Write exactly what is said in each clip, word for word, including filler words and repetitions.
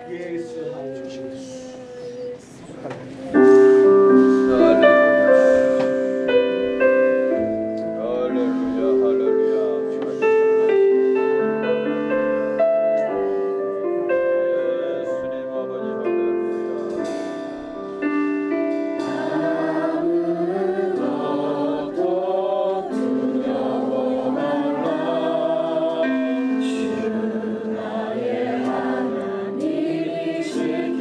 예수 주 나의 하나님이시니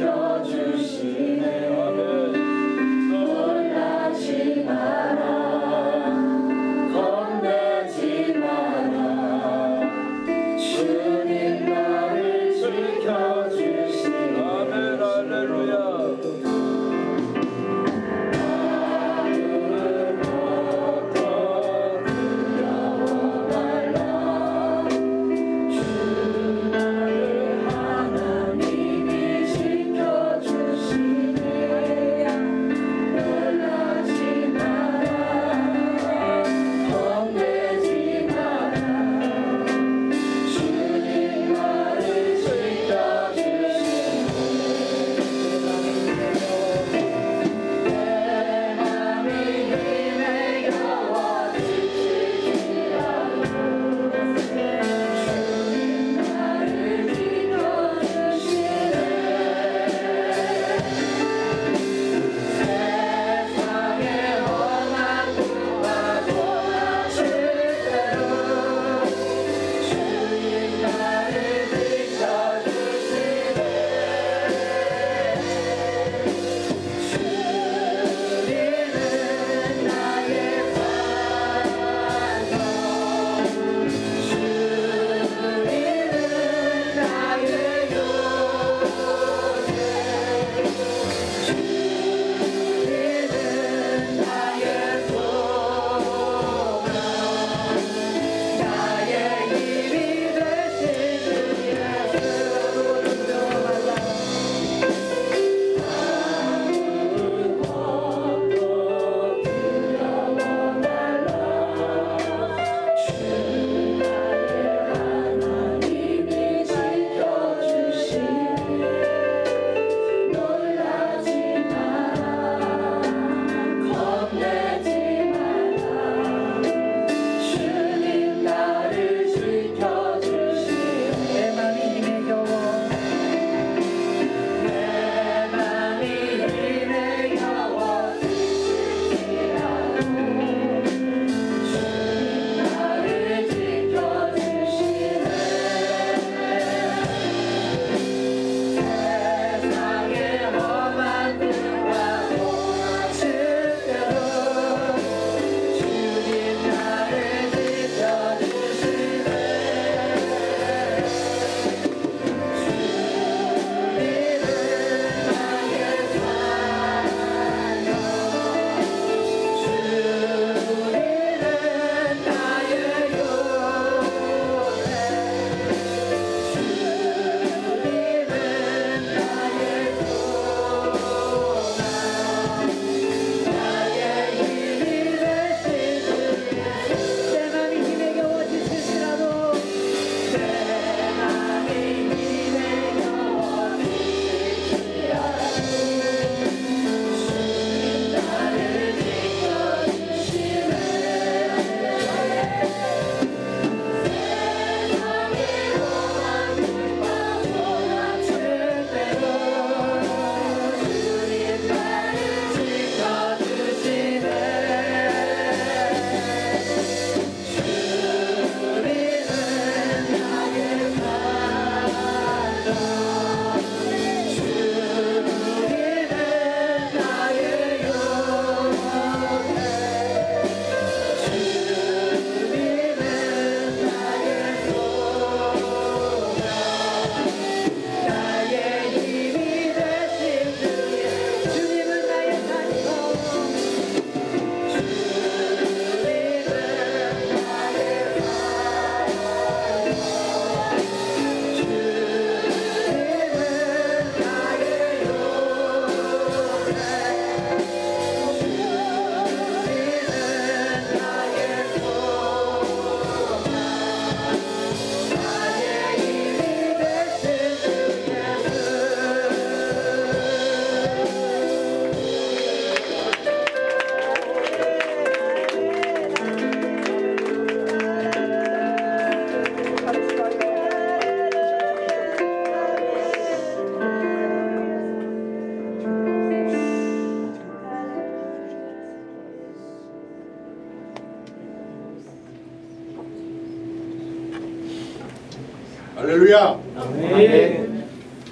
할렐루야. 아멘.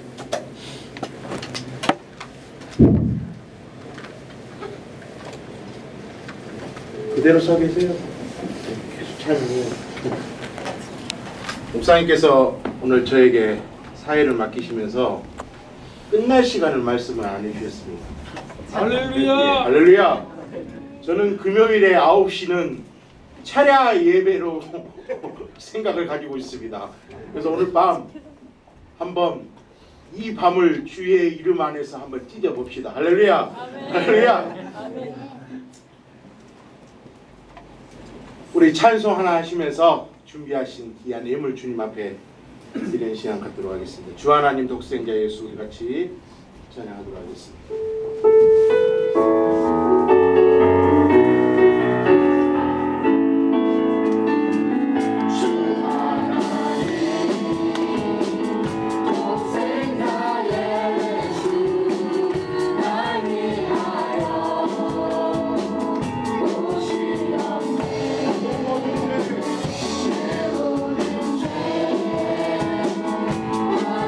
그대로 서 계세요. 계속 찬양해요. 목사님께서 오늘 저에게 사회를 맡기시면서 끝날 시간을 말씀을 안 해주셨습니다. 할렐루야. 예, 할렐루야. 저는 금요일에 아홉 시는 차례 예배로 생각을 가지고 있습니다. 그래서 오늘 밤 한번 이 밤을 주의 이름 안에서 한번 찢어 봅시다. 할렐루야. 아멘. 할렐루야. 아멘. 우리 찬송 하나 하시면서 준비하신 귀한 예물 주님 앞에 드리는 시간 갖도록 하겠습니다. 주 하나님 독생자 예수 우리 같이 찬양하도록 하겠습니다.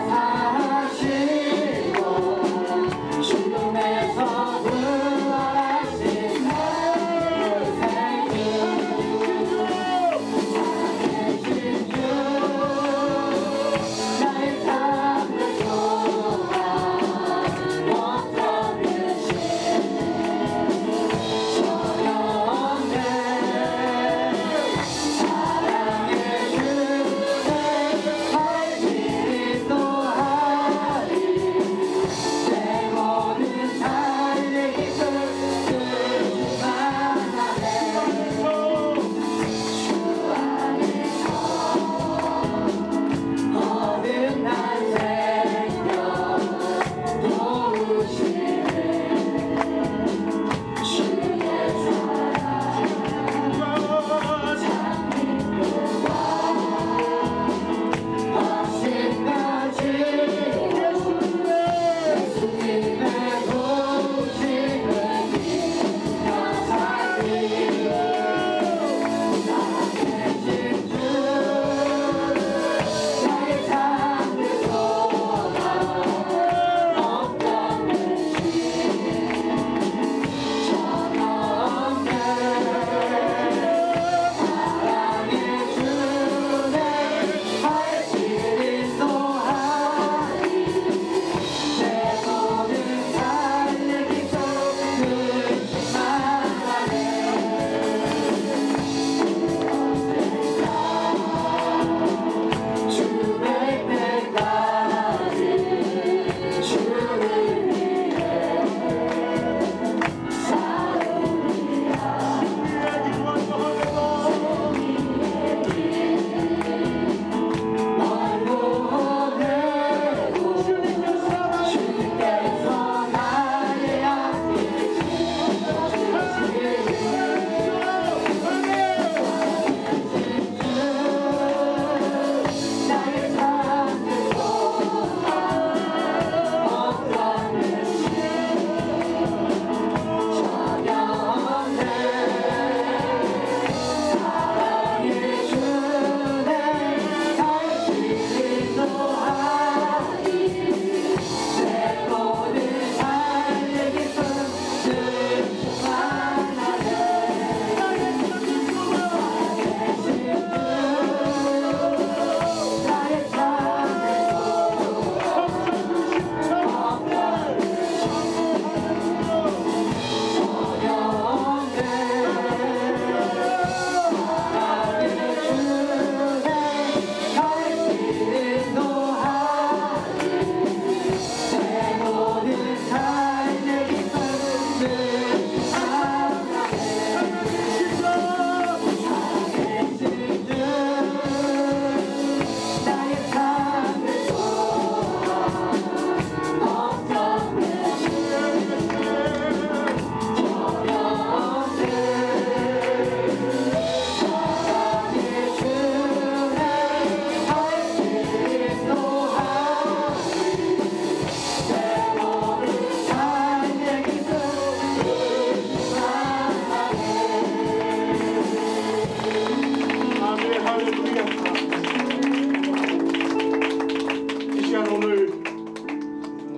죽음에서 부활하신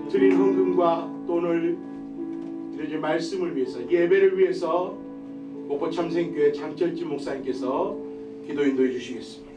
드린 헌금과 돈을 이제 말씀을 위해서 예배를 위해서 목포참생교회 장철진 목사님께서 기도 인도해 주시겠습니다.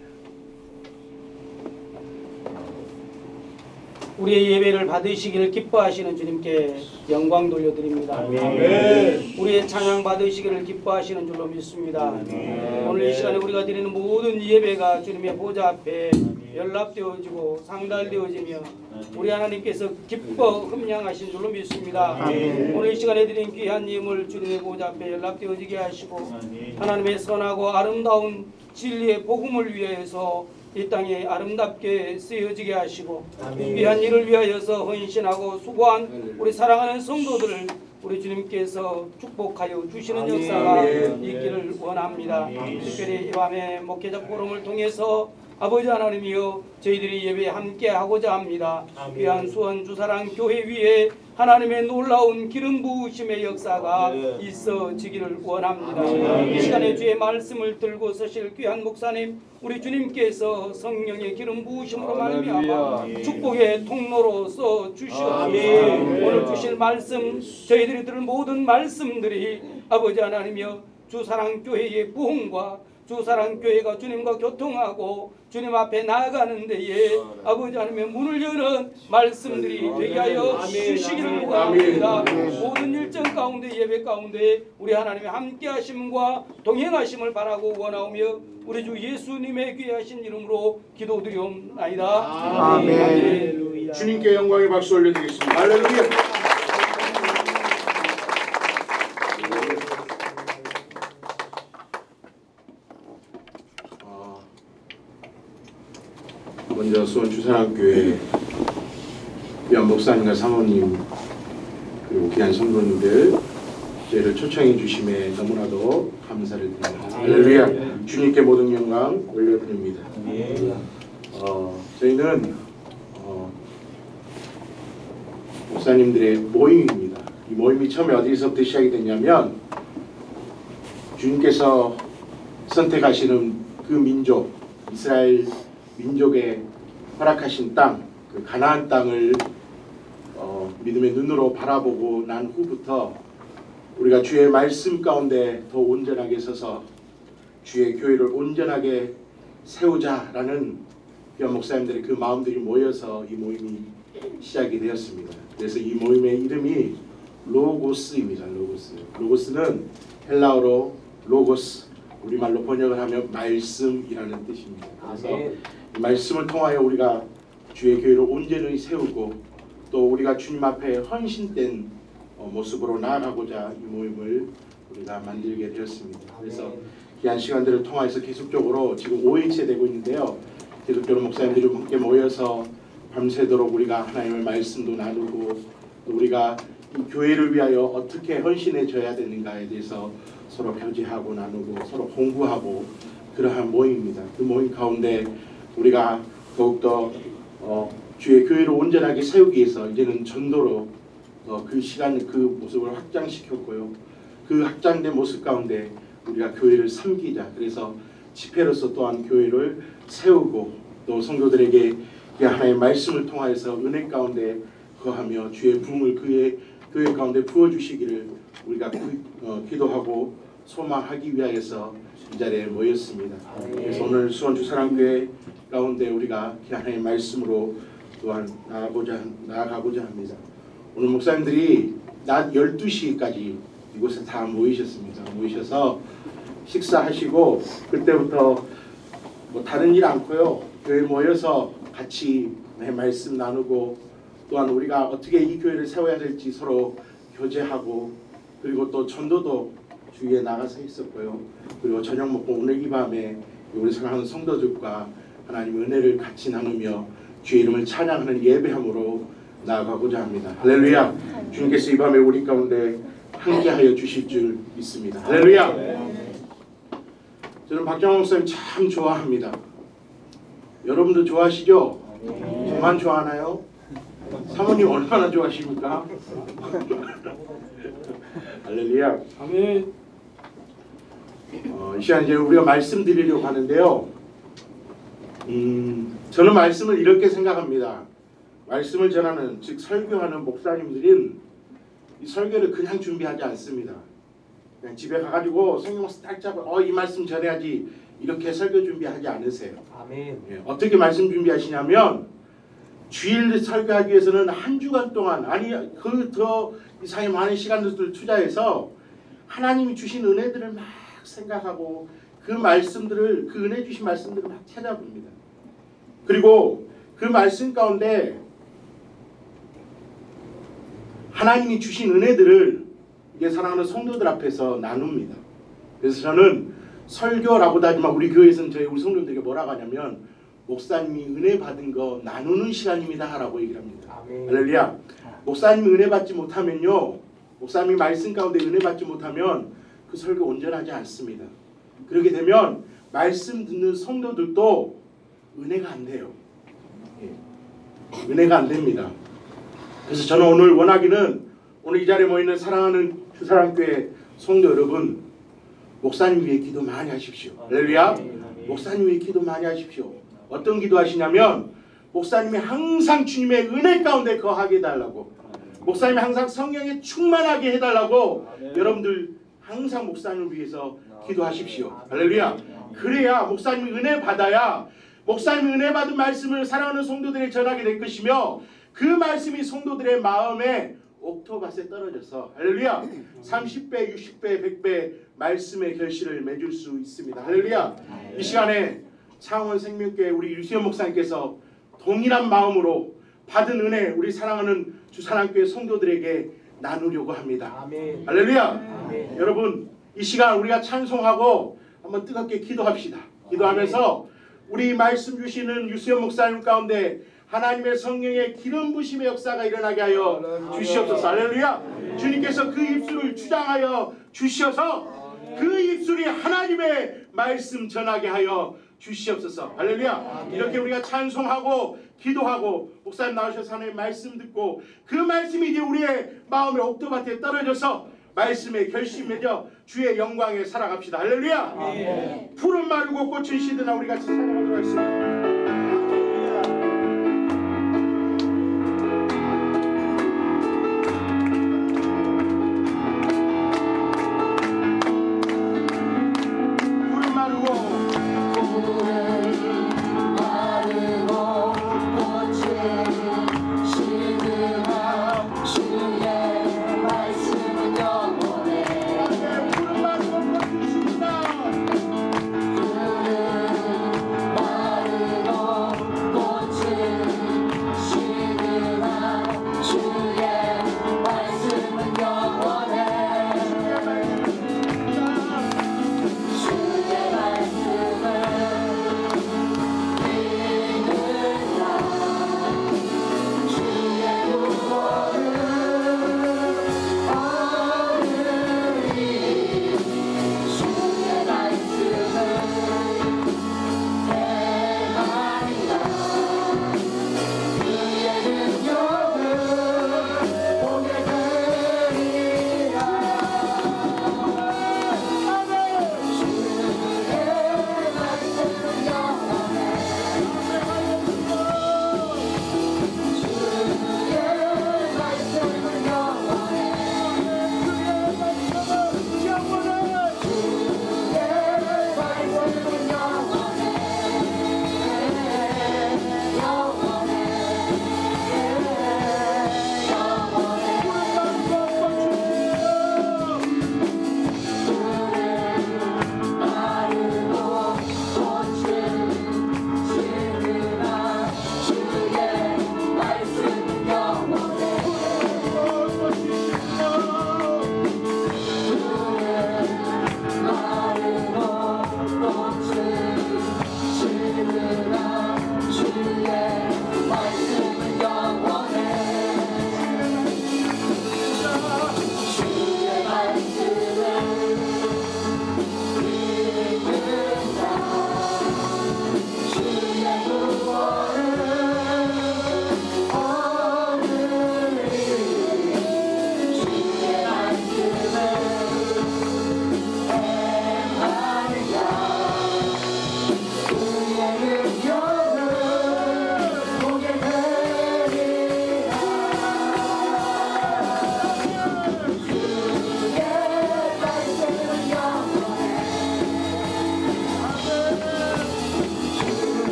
우리의 예배를 받으시기를 기뻐하시는 주님께 영광 돌려드립니다. 아멘. 우리의 찬양 받으시기를 기뻐하시는 줄로 믿습니다. 오늘 이 시간에 우리가 드리는 모든 예배가 주님의 보좌 앞에 연락되어지고 상달되어지며 우리 하나님께서 기뻐 흠양하신 줄로 믿습니다. 오늘 이 시간에 드린 귀한 예물 주님의 보좌 앞에 연락되어지게 하시고 하나님의 선하고 아름다운 진리의 복음을 위하여서 이 땅에 아름답게 쓰여지게 하시고 귀한 일을 위하여서 헌신하고 수고한 우리 사랑하는 성도들을 우리 주님께서 축복하여 주시는 역사가 있기를 원합니다. 특별히 이 밤에 목회자 포럼을 통해서 아버지 하나님이여 저희들이 예배에 함께하고자 합니다. 귀한 수원 주사랑 교회 위에 하나님의 놀라운 기름 부으심의 역사가 있어지기를 원합니다. 이 시간에 주의 말씀을 들고 서실 귀한 목사님 우리 주님께서 성령의 기름 부으심으로 말미암아 축복의 통로로 써 주시옵소서. 오늘 주실 말씀 저희들이 들은 모든 말씀들이 아버지 하나님이여 주사랑교회의 부흥과 주사랑교회가 주님과 교통하고 주님 앞에 나아가는 데에 아버지 하나님의 문을 여는 말씀들이 되게 하여 주시기를 원합니다. 모든 일정 가운데 예배 가운데 우리 하나님의 함께 하심과 동행하심을 바라고 원하오며 우리 주 예수님의 귀하신 이름으로 기도드리옵나이다. 아멘. 할렐루야. 주님께 영광의 박수 올려드리겠습니다. 할렐루야. 먼저 수원 주사랑교회 귀한 목사님과 사모님 그리고 귀한 성도님들 저희를 초청해 주심에 너무나도 감사를 드립니다. 할렐루야. 주님께 모든 영광 올려드립니다. 어, 저희는 어, 목사님들의 모임입니다. 이 모임이 처음에 어디서부터 시작이 됐냐면 주님께서 선택하시는 그 민족 이스라엘 민족의 허락하신 땅, 그 가나안 땅을 어, 믿음의 눈으로 바라보고 난 후부터 우리가 주의 말씀 가운데 더 온전하게 서서 주의 교회를 온전하게 세우자라는 귀한 목사님들의 그 마음들이 모여서 이 모임이 시작이 되었습니다. 그래서 이 모임의 이름이 로고스입니다. 로고스. 로고스는 헬라어로 로고스, 우리말로 번역을 하면 말씀이라는 뜻입니다. 그래서 이 말씀을 통하여 우리가 주의 교회를 온전히 세우고 또 우리가 주님 앞에 헌신된 모습으로 나아가고자 이 모임을 우리가 만들게 되었습니다. 그래서 귀한 시간들을 통해서 계속적으로 지금 오 일째 되고 있는데요. 계속적으로 목사님들이 함께 모여서 밤새도록 우리가 하나님의 말씀도 나누고 또 우리가 이 교회를 위하여 어떻게 헌신해져야 되는가에 대해서 서로 교제하고 나누고 서로 공부하고 그러한 모임입니다. 그 모임 가운데 우리가 더욱더 어, 주의 교회를 온전하게 세우기 위해서 이제는 전도로 어, 그 시간 그 모습을 확장시켰고요. 그 확장된 모습 가운데 우리가 교회를 섬기자. 그래서 집회로서 또한 교회를 세우고 또 성도들에게 하나님의 말씀을 통하여서 은혜 가운데 거하며 주의 부흥을 그의 교회 가운데 부어주시기를 우리가 그, 어, 기도하고 소망하기 위하여서 이 자리에 모였습니다. 그래서 오늘 수원 주사랑교회 가운데 우리가 하나님의 말씀으로 또한 나아가고자, 나아가고자 합니다. 오늘 목사님들이 낮 열두 시까지 이곳에 다 모이셨습니다. 모이셔서 식사하시고 그때부터 뭐 다른 일 않고요. 교회 모여서 같이 말씀 나누고 또한 우리가 어떻게 이 교회를 세워야 될지 서로 교제하고 그리고 또 전도도 주위에 나가서 있었고요. 그리고 저녁 먹고 오늘 이 밤에 우리 사랑하는 성도들과 하나님의 은혜를 같이 나누며 주의 이름을 찬양하는 예배함으로 나아가고자 합니다. 할렐루야. 주님께서 이 밤에 우리 가운데 함께하여 주실 줄 믿습니다. 할렐루야. 저는 박정환 목사님 참 좋아합니다. 여러분도 좋아하시죠? 저만 좋아하나요? 사모님 얼마나 좋아하십니까? 할렐루야. 아멘. 어, 이 시간 이제 우리가 말씀드리려고 하는데요. 음, 저는 말씀을 이렇게 생각합니다. 말씀을 전하는 즉 설교하는 목사님들은 이 설교를 그냥 준비하지 않습니다. 그냥 집에 가가지고 성경 딱 잡고 어 이 말씀 전해야지 이렇게 설교 준비하지 않으세요. 아멘. 예, 어떻게 말씀 준비하시냐면 주일 설교하기 위해서는 한 주간 동안 아니 그 더 이상의 많은 시간들을 투자해서 하나님이 주신 은혜들을 막 생각하고 그 말씀들을 그 은혜 주신 말씀들을 막 찾아봅니다. 그리고 그 말씀 가운데 하나님이 주신 은혜들을 이게 사랑하는 성도들 앞에서 나눕니다. 그래서 저는 설교라고도 하지만 우리 교회에서는 저희 우리 성도들에게 뭐라고 하냐면 목사님이 은혜 받은 거 나누는 시간입니다 라고 얘기를 합니다. 아멘. 할렐루야. 목사님이 은혜 받지 못하면요, 목사님이 말씀 가운데 은혜 받지 못하면 그 설교 온전하지 않습니다. 그렇게 되면 말씀 듣는 성도들도 은혜가 안 돼요. 예. 은혜가 안 됩니다. 그래서 저는 오늘 원하기는 오늘 이 자리에 모이는 사랑하는 주사랑교회 성도 여러분, 목사님 위해 기도 많이 하십시오. 할렐루야. 목사님 위해 기도 많이 하십시오. 어떤 기도 하시냐면 목사님이 항상 주님의 은혜 가운데 거하게 해달라고, 목사님이 항상 성령에 충만하게 해달라고 여러분들 항상 목사님을 위해서 기도하십시오. 할렐루야. 그래야 목사님이 은혜 받아야 목사님이 은혜 받은 말씀을 사랑하는 성도들에게 전하게 될 것이며 그 말씀이 성도들의 마음에 옥토밭에 떨어져서 할렐루야 삼십 배, 육십 배, 백 배 말씀의 결실을 맺을 수 있습니다. 할렐루야. 이 시간에 창원 생명교회 우리 유시현 목사님께서 동일한 마음으로 받은 은혜 우리 사랑하는 주사랑교회 성도들에게 나누려고 합니다. 아멘. 할렐루야. 아멘. 여러분 이 시간 우리가 찬송하고 한번 뜨겁게 기도합시다. 기도하면서 우리 말씀 주시는 유시현 목사님 가운데 하나님의 성령의 기름 부심의 역사가 일어나게 하여 주시옵소서. 할렐루야. 주님께서 그 입술을 주장하여 주시어서 그 입술이 하나님의 말씀 전하게 하여 주시옵소서. 할렐루야. 이렇게 우리가 찬송하고 기도하고 목사님 나오셔서 하나님의 말씀 듣고 그 말씀이 이제 우리의 마음의 옥토밭에 떨어져서 말씀의 결심 맺어 주의 영광에 살아갑시다. 할렐루야. 아멘. 푸른 마르고 꽃은 시드나 우리 같이 찬양하도록 하겠습니다. 푸른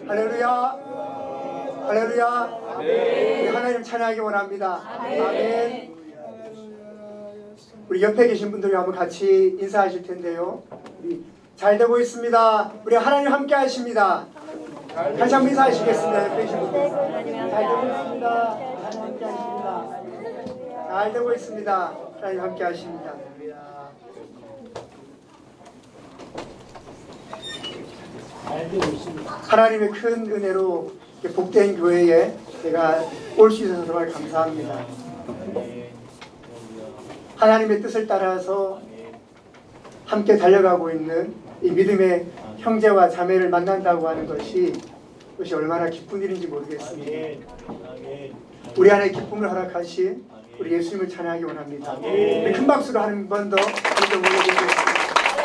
할렐루야. 할렐루야. 우리 하나님 찬양하기 원합니다. 아멘. 우리 옆에 계신 분들이 한번 같이 인사하실 텐데요. 우리 잘 되고 있습니다. 우리 하나님 함께 하십니다. 다시 한번 인사하시겠습니다. 옆에 계신 분들. 잘 되고 있습니다. 하나님 함께 하십니다. 잘 되고 있습니다. 하나님 함께 하십니다. 하나님의 큰 은혜로 복된 교회에 제가 올 수 있어서 정말 감사합니다. 하나님의 뜻을 따라서 함께 달려가고 있는 이 믿음의 형제와 자매를 만난다고 하는 것이 그것이 얼마나 기쁜 일인지 모르겠습니다. 우리 안에 기쁨을 허락하신 우리 예수님을 찬양하기 원합니다. 우리 큰 박수로 한 번 더 올려드리겠습니다.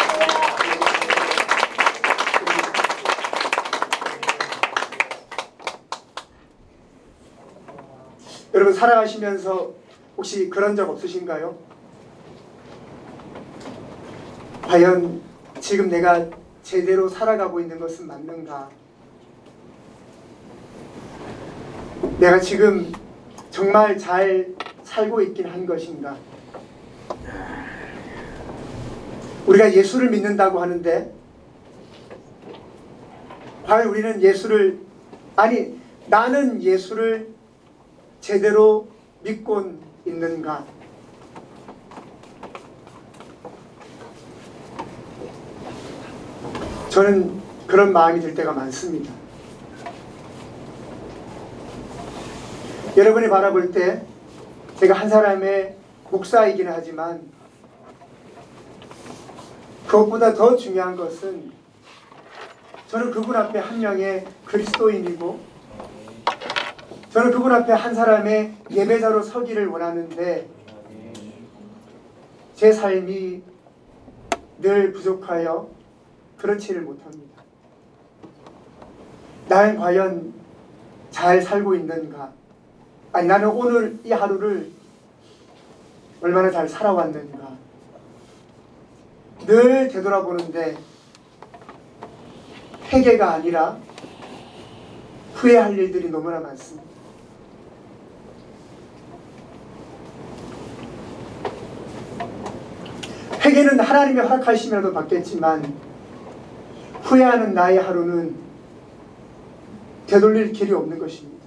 여러분 살아가시면서 혹시 그런 적 없으신가요? 과연 지금 내가 제대로 살아가고 있는 것은 맞는가? 내가 지금 정말 잘 살고 있긴 한 것인가? 우리가 예수를 믿는다고 하는데 과연 우리는 예수를 아니 나는 예수를 제대로 믿고 있는가? 저는 그런 마음이 들 때가 많습니다. 여러분이 바라볼 때 제가 한 사람의 목사이기는 하지만 그것보다 더 중요한 것은 저는 그분 앞에 한 명의 그리스도인이고 저는 그분 앞에 한 사람의 예배자로 서기를 원하는데 제 삶이 늘 부족하여 그렇지를 못합니다. 나는 과연 잘 살고 있는가? 아니 나는 오늘 이 하루를 얼마나 잘 살아왔는가? 늘 되돌아보는데 회개가 아니라 후회할 일들이 너무나 많습니다. 회개는 하나님이 허락하시면도 받겠지만 후회하는 나의 하루는 되돌릴 길이 없는 것입니다.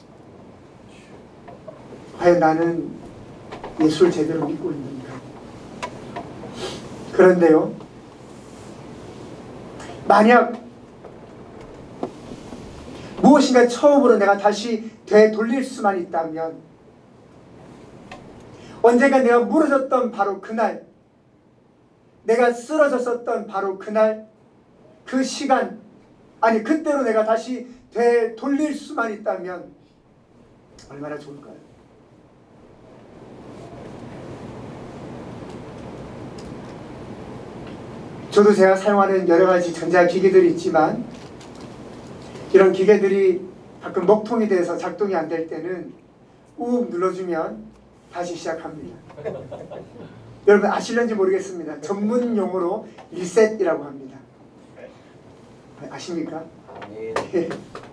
과연 나는 예수를 제대로 믿고 있는가? 그런데요, 만약 무엇인가 처음으로 내가 다시 되돌릴 수만 있다면 언젠가 내가 무너졌던 바로 그날, 내가 쓰러졌었던 바로 그날, 그 시간, 아니 그때로 내가 다시 되돌릴 수만 있다면 얼마나 좋을까요? 저도 제가 사용하는 여러 가지 전자기기들이 있지만 이런 기계들이 가끔 먹통이 돼서 작동이 안 될 때는 꾹 눌러주면 다시 시작합니다. 여러분 아실는지 모르겠습니다. 전문 용어로 리셋이라고 합니다. 아십니까? 네.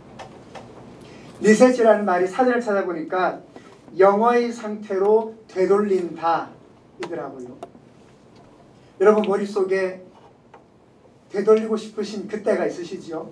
리셋이라는 말이 사전을 찾아보니까 영어의 상태로 되돌린다 이더라고요. 여러분 머릿속에 되돌리고 싶으신 그때가 있으시죠?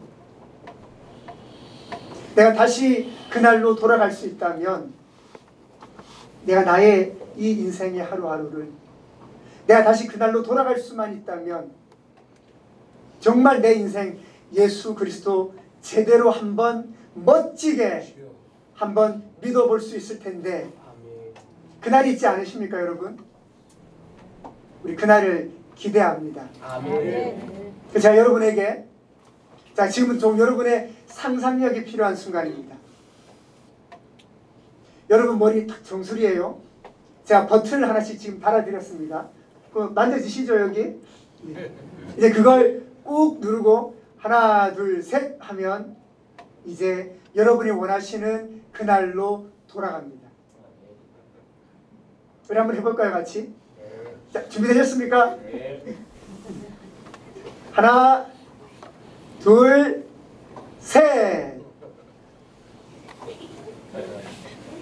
내가 다시 그날로 돌아갈 수 있다면 내가 나의 이 인생의 하루하루를 내가 다시 그날로 돌아갈 수만 있다면 정말 내 인생 예수 그리스도 제대로 한번 멋지게 한번 믿어볼 수 있을 텐데 그날이 있지 않으십니까 여러분? 우리 그날을 기대합니다. 아멘. 제가 여러분에게 자 지금은 좀 여러분의 상상력이 필요한 순간입니다. 여러분 머리 딱 정수리예요. 제가 버튼을 하나씩 지금 달아드렸습니다. 그 만져지시죠 여기? 네. 이제 그걸 꾹 누르고 하나 둘 셋 하면 이제 여러분이 원하시는 그날로 돌아갑니다. 우리 한번 해볼까요 같이? 자, 준비되셨습니까? 네. 하나 둘 셋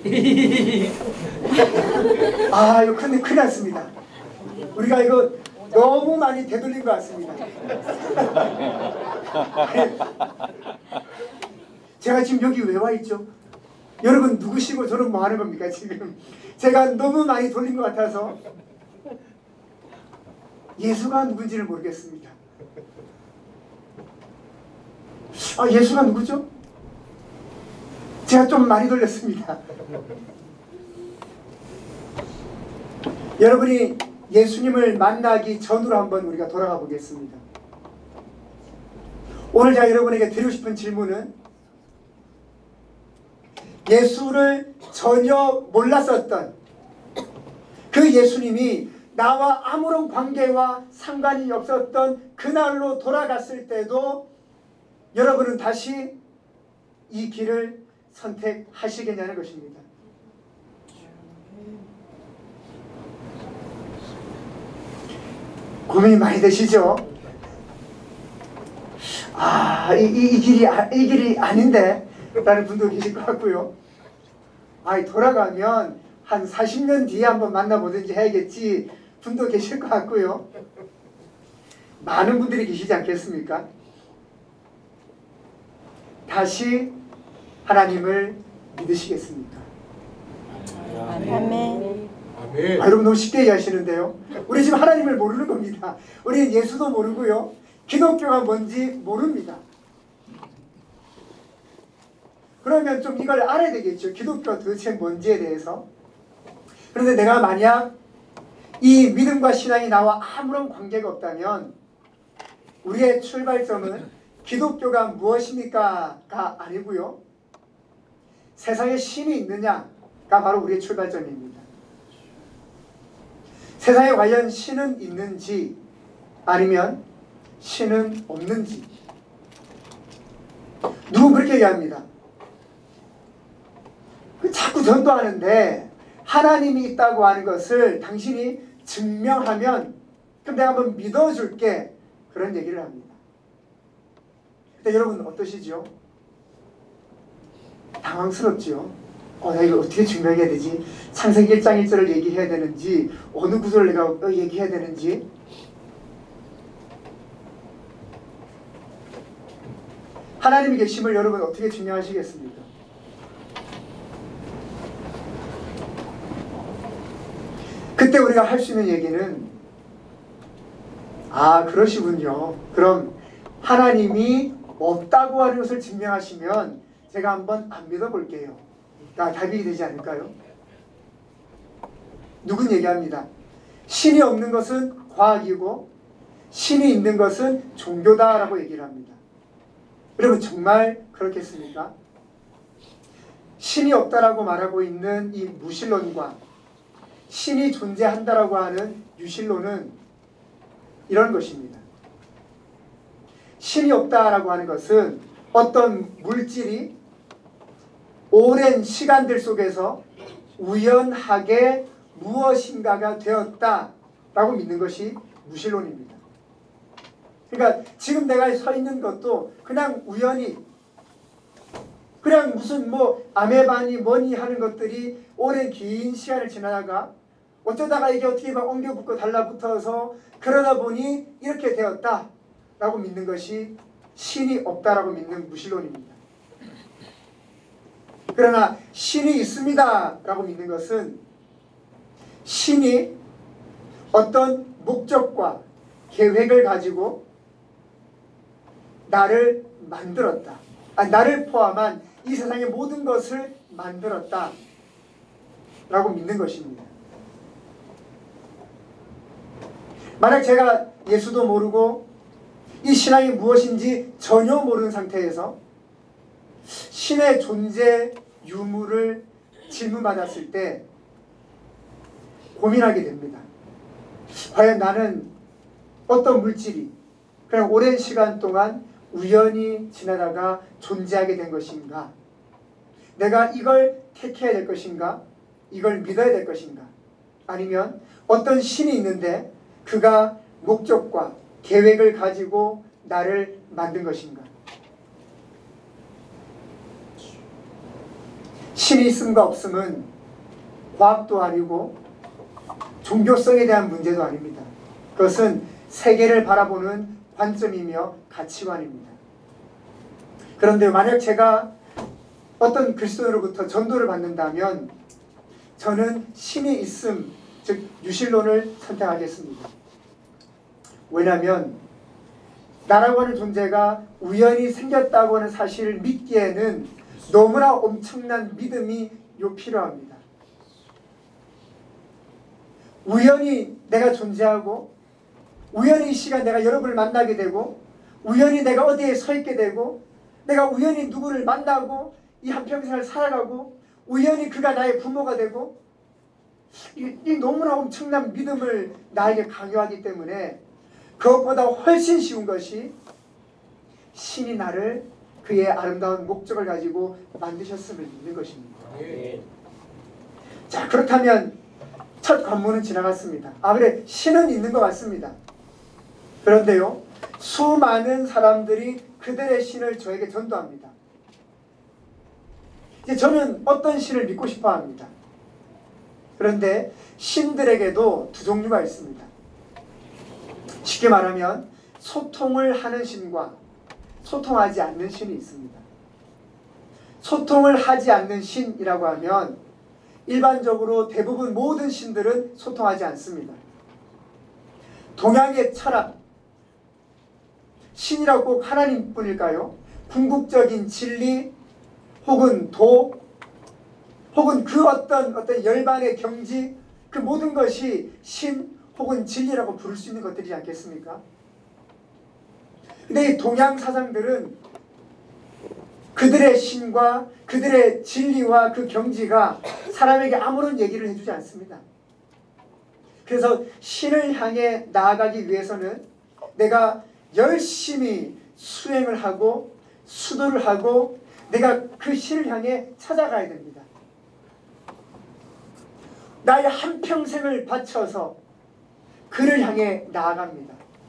아, 이거 큰일, 큰일 났습니다. 우리가 이거 너무 많이 되돌린 것 같습니다. 제가 지금 여기 왜 와 있죠? 여러분 누구시고 저는 뭐 하는 겁니까 지금? 제가 너무 많이 돌린 것 같아서 예수가 누군지를 모르겠습니다. 아, 예수가 누구죠? 제가 좀 많이 돌렸습니다. 여러분이 예수님을 만나기 전으로 한번 우리가 돌아가 보겠습니다. 오늘 제가 여러분에게 드리고 싶은 질문은 예수를 전혀 몰랐었던 그 예수님이 나와 아무런 관계와 상관이 없었던 그날로 돌아갔을 때도 여러분은 다시 이 길을 선택하시겠냐는 것입니다. 고민이 많이 되시죠? 아, 이, 이, 이 길이 이 길이 아닌데 라는 분도 계실 것 같고요. 아, 돌아가면 한 사십 년 뒤에 한번 만나보든지 해야겠지 분도 계실 것 같고요. 많은 분들이 계시지 않겠습니까? 다시 하나님을 믿으시겠습니까? 아멘. 아, 여러분 너무 쉽게 얘기하시는데요. 우리 지금 하나님을 모르는 겁니다. 우리는 예수도 모르고요. 기독교가 뭔지 모릅니다. 그러면 좀 이걸 알아야 되겠죠. 기독교가 도대체 뭔지에 대해서. 그런데 내가 만약 이 믿음과 신앙이 나와 아무런 관계가 없다면 우리의 출발점은 기독교가 무엇입니까?가 아니고요. 세상에 신이 있느냐가 바로 우리의 출발점입니다. 세상에 과연 신은 있는지 아니면 신은 없는지. 누군 그렇게 얘기합니다. 자꾸 전도하는데 하나님이 있다고 하는 것을 당신이 증명하면 그럼 내가 한번 믿어줄게. 그런 얘기를 합니다. 근데 여러분 어떠시죠? 당황스럽죠? 어, 나 이거 어떻게 증명해야 되지? 창세기 일 장 일 절을 얘기해야 되는지 어느 구절을 내가 얘기해야 되는지. 하나님의 계심을 여러분 어떻게 증명하시겠습니까? 그때 우리가 할 수 있는 얘기는 아, 그러시군요. 그럼 하나님이 없다고 하는 것을 증명하시면 제가 한번 안 믿어볼게요. 아, 답이 되지 않을까요? 누군 얘기합니다. 신이 없는 것은 과학이고 신이 있는 것은 종교다라고 얘기를 합니다. 여러분 정말 그렇겠습니까? 신이 없다라고 말하고 있는 이 무신론과 신이 존재한다라고 하는 유신론은 이런 것입니다. 신이 없다라고 하는 것은 어떤 물질이 오랜 시간들 속에서 우연하게 무엇인가가 되었다라고 믿는 것이 무신론입니다. 그러니까 지금 내가 서 있는 것도 그냥 우연히 그냥 무슨 뭐 아메바니 뭐니 하는 것들이 오랜 긴 시간을 지나다가 어쩌다가 이게 어떻게 막 엉겨붙고 달라붙어서 그러다 보니 이렇게 되었다라고 믿는 것이 신이 없다라고 믿는 무신론입니다. 그러나 신이 있습니다라고 믿는 것은 신이 어떤 목적과 계획을 가지고 나를 만들었다. 아, 나를 포함한 이 세상의 모든 것을 만들었다 라고 믿는 것입니다. 만약 제가 예수도 모르고 이 신앙이 무엇인지 전혀 모르는 상태에서 신의 존재 유무를 질문받았을 때 고민하게 됩니다. 과연 나는 어떤 물질이 그냥 오랜 시간 동안 우연히 지나다가 존재하게 된 것인가? 내가 이걸 택해야 될 것인가? 이걸 믿어야 될 것인가? 아니면 어떤 신이 있는데 그가 목적과 계획을 가지고 나를 만든 것인가? 신이 있음과 없음은 과학도 아니고 종교성에 대한 문제도 아닙니다. 그것은 세계를 바라보는 관점이며 가치관입니다. 그런데 만약 제가 어떤 그리스도인으로부터 전도를 받는다면 저는 신이 있음, 즉 유실론을 선택하겠습니다. 왜냐하면 나라고 하는 존재가 우연히 생겼다고 하는 사실을 믿기에는 너무나 엄청난 믿음이 요 필요합니다. 우연히 내가 존재하고 우연히 이 시간 내가 여러분을 만나게 되고 우연히 내가 어디에 서 있게 되고 내가 우연히 누구를 만나고 이 한평생을 살아가고 우연히 그가 나의 부모가 되고 이, 이 너무나 엄청난 믿음을 나에게 강요하기 때문에 그것보다 훨씬 쉬운 것이 신이 나를 그의 아름다운 목적을 가지고 만드셨음을 믿는 것입니다. 자, 그렇다면 첫 관문은 지나갔습니다. 아, 그래, 신은 있는 것 같습니다. 그런데요, 수많은 사람들이 그들의 신을 저에게 전도합니다. 이제 저는 어떤 신을 믿고 싶어 합니다. 그런데 신들에게도 두 종류가 있습니다. 쉽게 말하면 소통을 하는 신과 소통하지 않는 신이 있습니다. 소통을 하지 않는 신이라고 하면 일반적으로 대부분 모든 신들은 소통하지 않습니다. 동양의 철학, 신이라고 꼭 하나님뿐일까요? 궁극적인 진리 혹은 도 혹은 그 어떤 어떤 열반의 경지, 그 모든 것이 신 혹은 진리라고 부를 수 있는 것들이지 않겠습니까? 근데 이 동양 사상들은 그들의 신과 그들의 진리와 그 경지가 사람에게 아무런 얘기를 해주지 않습니다. 그래서 신을 향해 나아가기 위해서는 내가 열심히 수행을 하고 수도를 하고 내가 그 신을 향해 찾아가야 됩니다. 나의 한평생을 바쳐서 그를 향해 나아갑니다.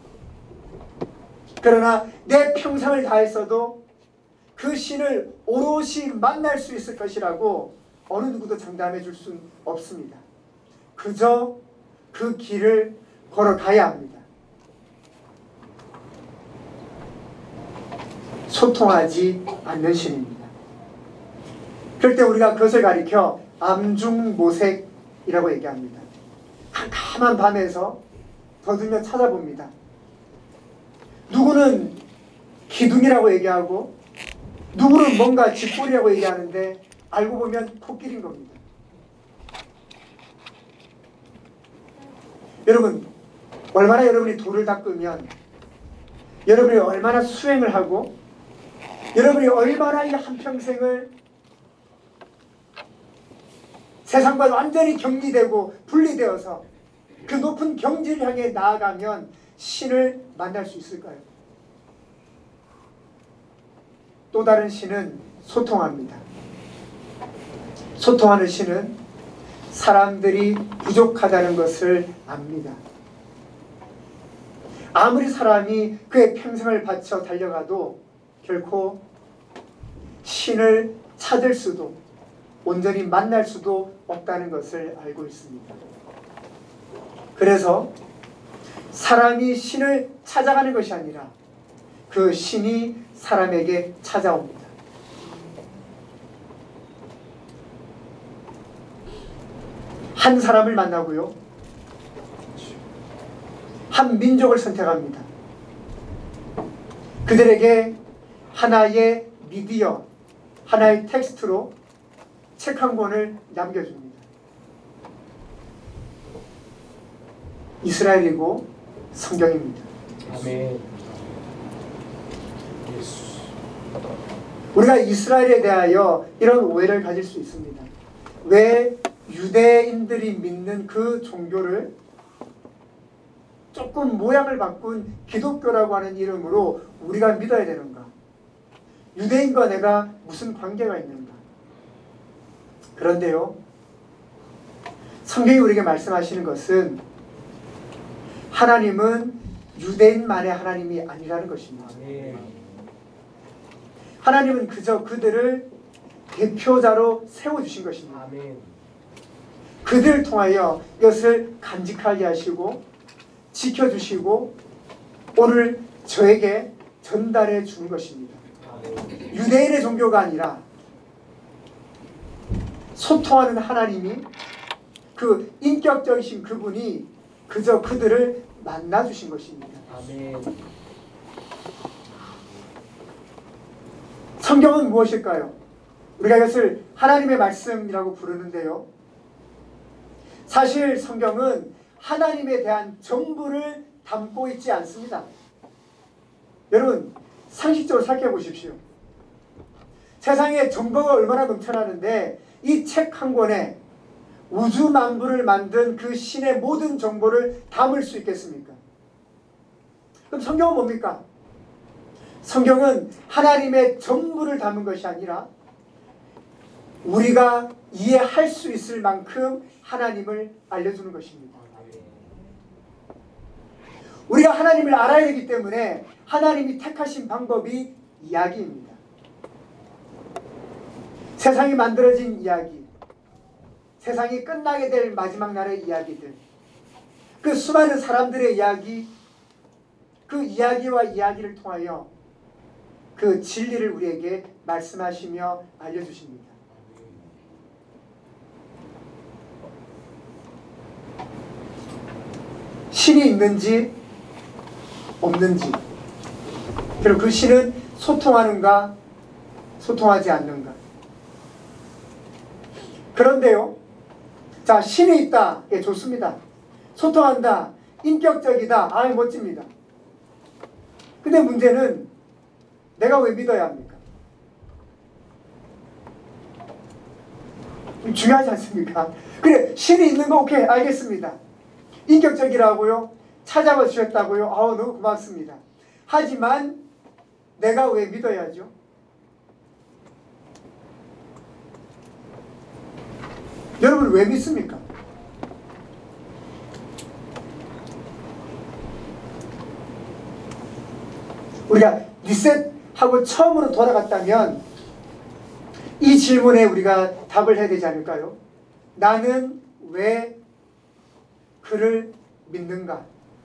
그러나 내 평생을 다했어도 그 신을 오롯이 만날 수 있을 것이라고 어느 누구도 장담해 줄 수는 없습니다. 그저 그 길을 걸어가야 합니다. 소통하지 않는 신입니다. 그럴 때 우리가 그것을 가리켜 암중모색이라고 얘기합니다. 캄캄한 밤에서 더듬여 찾아봅니다. 누구는 기둥이라고 얘기하고 누구는 뭔가 쥐꼬리라고 얘기하는데 알고 보면 코끼리인 겁니다. 여러분, 얼마나 여러분이 돌을 닦으면 여러분이 얼마나 수행을 하고 여러분이 얼마나 이 한평생을 세상과 완전히 격리되고 분리되어서 그 높은 경지를 향해 나아가면 신을 만날 수 있을까요? 또 다른 신은 소통합니다. 소통하는 신은 사람들이 부족하다는 것을 압니다. 아무리 사람이 그의 평생을 바쳐 달려가도 결코 신을 찾을 수도 온전히 만날 수도 없다는 것을 알고 있습니다. 그래서 사람이 신을 찾아가는 것이 아니라 그 신이 사람에게 찾아옵니다. 한 사람을 만나고요, 한 민족을 선택합니다. 그들에게 하나의 미디어, 하나의 텍스트로 책 한 권을 남겨줍니다. 이스라엘이고 성경입니다. 아멘. 우리가 이스라엘에 대하여 이런 오해를 가질 수 있습니다. 왜 유대인들이 믿는 그 종교를 조금 모양을 바꾼 기독교라고 하는 이름으로 우리가 믿어야 되는가? 유대인과 내가 무슨 관계가 있는가? 그런데요, 성경이 우리에게 말씀하시는 것은 하나님은 유대인만의 하나님이 아니라는 것입니다. 하나님은 그저 그들을 대표자로 세워주신 것입니다. 아멘. 그들을 통하여 이것을 간직하게 하시고 지켜주시고 오늘 저에게 전달해 주는 것입니다. 아멘. 유대인의 종교가 아니라 소통하는 하나님이 그 인격적이신 그분이 그저 그들을 만나주신 것입니다. 아멘. 성경은 무엇일까요? 우리가 이것을 하나님의 말씀이라고 부르는데요. 사실 성경은 하나님에 대한 정보를 담고 있지 않습니다. 여러분 상식적으로 생각해 보십시오. 세상에 정보가 얼마나 넘쳐나는데 이 책 한 권에 우주 만물을 만든 그 신의 모든 정보를 담을 수 있겠습니까? 그럼 성경은 뭡니까? 성경은 하나님의 전부를 담은 것이 아니라 우리가 이해할 수 있을 만큼 하나님을 알려주는 것입니다. 우리가 하나님을 알아야 되기 때문에 하나님이 택하신 방법이 이야기입니다. 세상이 만들어진 이야기, 세상이 끝나게 될 마지막 날의 이야기들, 그 수많은 사람들의 이야기, 그 이야기와 이야기를 통하여 그 진리를 우리에게 말씀하시며 알려주십니다. 신이 있는지 없는지, 그리고 그 신은 소통하는가 소통하지 않는가. 그런데요, 자, 신이 있다, 예, 좋습니다. 소통한다, 인격적이다, 아이 멋집니다. 근데 문제는 내가 왜 믿어야 합니까? 중요하지 않습니까? 그래, 신이 있는 거 오케이, 알겠습니다. 인격적이라고요? 찾아봐 주셨다고요? 아우, 너무 고맙습니다. 하지만 내가 왜 믿어야죠? 여러분 왜 믿습니까? 우리가 리셋하고 처음으로 돌아갔다면 이 질문에 우리가 답을 해야 되지 않을까요? 나는 왜 그를 믿는가?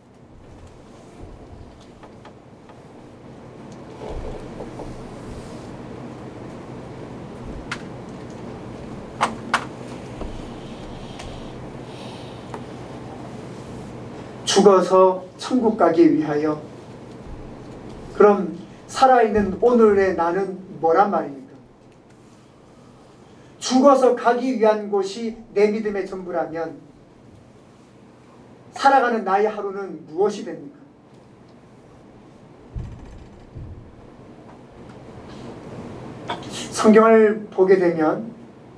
죽어서 천국 가기 위하여. 그럼 살아있는 오늘의 나는 뭐란 말입니까? 죽어서 가기 위한 곳이 내 믿음의 전부라면 살아가는 나의 하루는 무엇이 됩니까? 성경을 보게 되면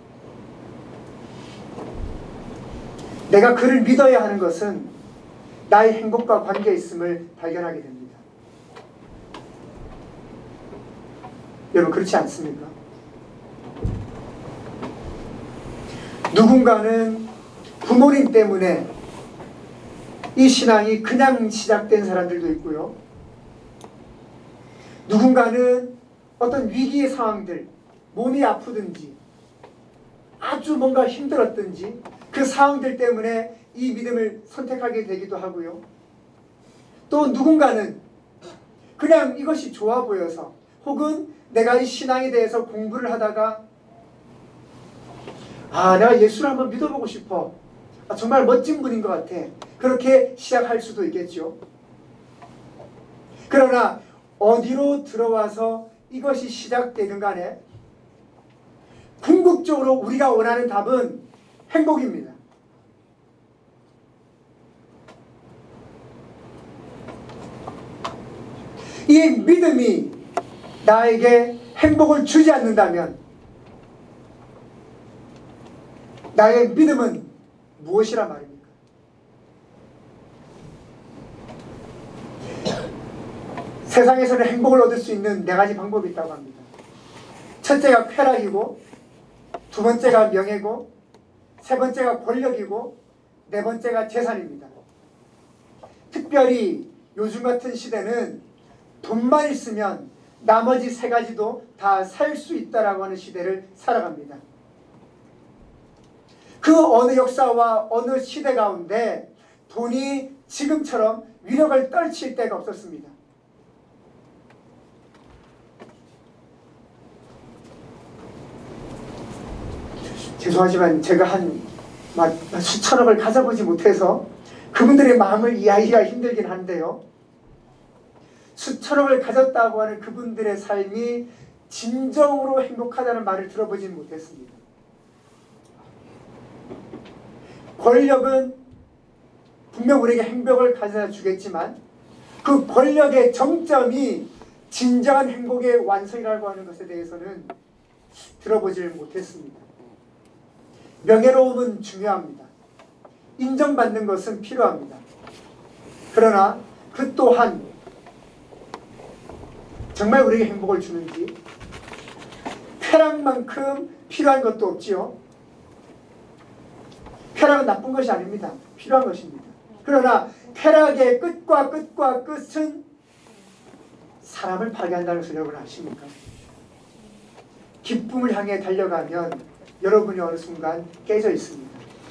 내가 그를 믿어야 하는 것은 나의 행복과 관계에 있음을 발견하게 됩니다. 여러분 그렇지 않습니까? 누군가는 부모님 때문에 이 신앙이 그냥 시작된 사람들도 있고요. 누군가는 어떤 위기의 상황들, 몸이 아프든지 아주 뭔가 힘들었든지 그 상황들 때문에 이 믿음을 선택하게 되기도 하고요. 또 누군가는 그냥 이것이 좋아 보여서, 혹은 내가 이 신앙에 대해서 공부를 하다가 아, 내가 예수를 한번 믿어보고 싶어. 아, 정말 멋진 분인 것 같아. 그렇게 시작할 수도 있겠죠. 그러나 어디로 들어와서 이것이 시작되든 간에 궁극적으로 우리가 원하는 답은 행복입니다. 이 믿음이 나에게 행복을 주지 않는다면 나의 믿음은 무엇이란 말입니까? 세상에서는 행복을 얻을 수 있는 네 가지 방법이 있다고 합니다. 첫째가 쾌락이고, 두 번째가 명예고, 세 번째가 권력이고, 네 번째가 재산입니다. 특별히 요즘 같은 시대는 돈만 있으면 나머지 세 가지도 다 살 수 있다라고 하는 시대를 살아갑니다. 그 어느 역사와 어느 시대 가운데 돈이 지금처럼 위력을 떨칠 때가 없었습니다. 죄송하지만 제가 한 수천억을 가져보지 못해서 그분들의 마음을 이해하기가 힘들긴 한데요. 수천억을 가졌다고 하는 그분들의 삶이 진정으로 행복하다는 말을 들어보지는 못했습니다. 권력은 분명 우리에게 행복을 가져다 주겠지만 그 권력의 정점이 진정한 행복의 완성이라고 하는 것에 대해서는 들어보지를 못했습니다. 명예로움은 중요합니다. 인정받는 것은 필요합니다. 그러나 그 또한 정말 우리에게 행복을 주는지 쾌락만큼 필요한 것도 없지요. 쾌락은 나쁜 것이 아닙니다. 필요한 것입니다. 그러나 쾌락의 끝과 끝과 끝은 사람을 파괴한다는 것을 여러분 아십니까? 기쁨을 향해 달려가면 여러분이 어느 순간 깨져 있습니다.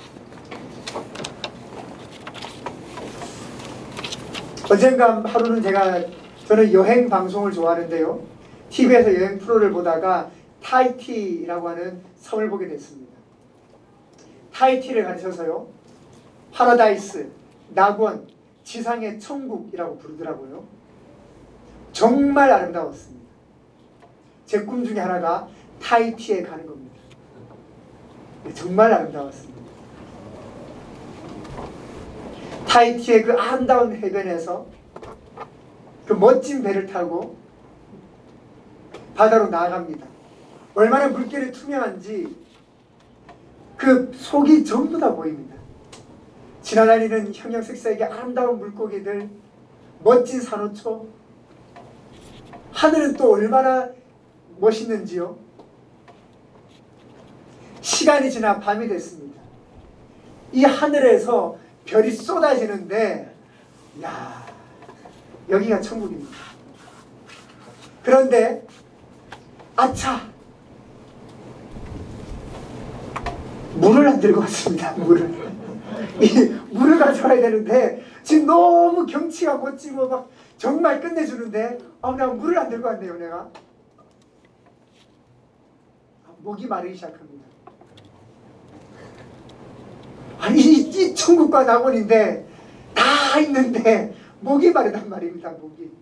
언젠가 하루는 제가 저는 여행 방송을 좋아하는데요. 티비에서 여행 프로를 보다가 타히티라고 하는 섬을 보게 됐습니다. 타히티를 가르쳐서요. 파라다이스, 낙원, 지상의 천국이라고 부르더라고요. 정말 아름다웠습니다. 제 꿈 중에 하나가 타히티에 가는 겁니다. 정말 아름다웠습니다. 타히티의 그 아름다운 해변에서 그 멋진 배를 타고 바다로 나아갑니다. 얼마나 물결이 투명한지 그 속이 전부 다 보입니다. 지나다니는 형형색색의 아름다운 물고기들, 멋진 산호초, 하늘은 또 얼마나 멋있는지요. 시간이 지나 밤이 됐습니다. 이 하늘에서 별이 쏟아지는데 야, 여기가 천국입니다. 그런데 아차, 물을 안 들고 왔습니다. 물을 이 물을 가져와야 되는데 지금 너무 경치가 멋지고 막 정말 끝내주는데 아, 내가 물을 안 들고 왔네요. 내가 목이 마르기 시작합니다. 아니 이, 이 천국과 낙원인데 다 있는데 목이 마르단 말입니다. 목이.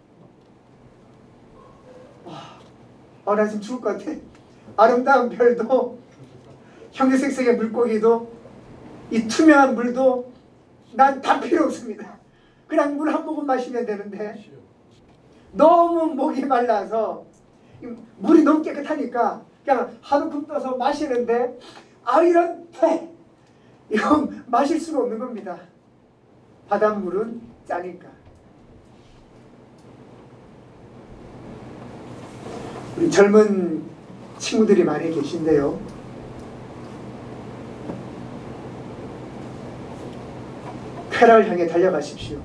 와, 아, 나 지금 죽을 것 같아. 아름다운 별도, 형형색색의 물고기도, 이 투명한 물도 난 다 필요 없습니다. 그냥 물 한 모금 마시면 되는데 너무 목이 말라서 물이 너무 깨끗하니까 그냥 한 움큼 떠서 마시는데 아, 이런 태 이건 마실 수가 없는 겁니다. 바닷물은 짜니까. 우리 젊은 친구들이 많이 계신데요. 쾌락을 향해 달려가십시오.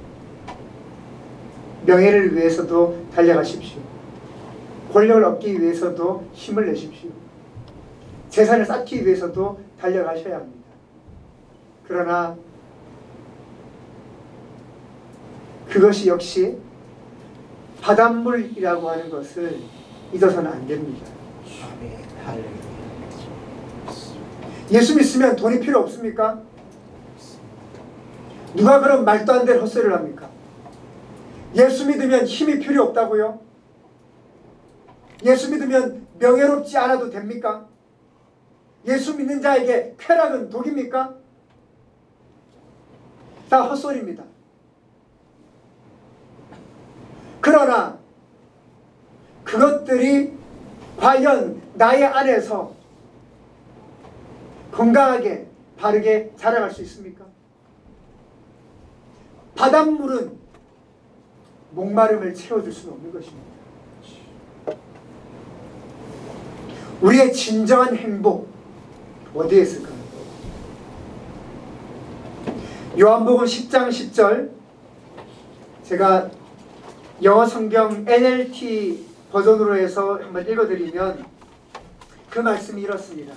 명예를 위해서도 달려가십시오. 권력을 얻기 위해서도 힘을 내십시오. 재산을 쌓기 위해서도 달려가셔야 합니다. 그러나 그것이 역시 바닷물이라고 하는 것을 잊어서는 안 됩니다. 예수 믿으면 돈이 필요 없습니까? 누가 그런 말도 안 되는 헛소리를 합니까? 예수 믿으면 힘이 필요 없다고요? 예수 믿으면 명예롭지 않아도 됩니까? 예수 믿는 자에게 쾌락은 독입니까? 다 헛소리입니다. 그러나 그것들이 과연 나의 안에서 건강하게 바르게 자라갈 수 있습니까? 바닷물은 목마름을 채워줄 수는 없는 것입니다. 우리의 진정한 행복 어디에 있을까요? 요한복음 십 장 십 절, 제가 영어 성경 엔엘티 버전으로 해서 한번 읽어드리면 그 말씀이 이렇습니다.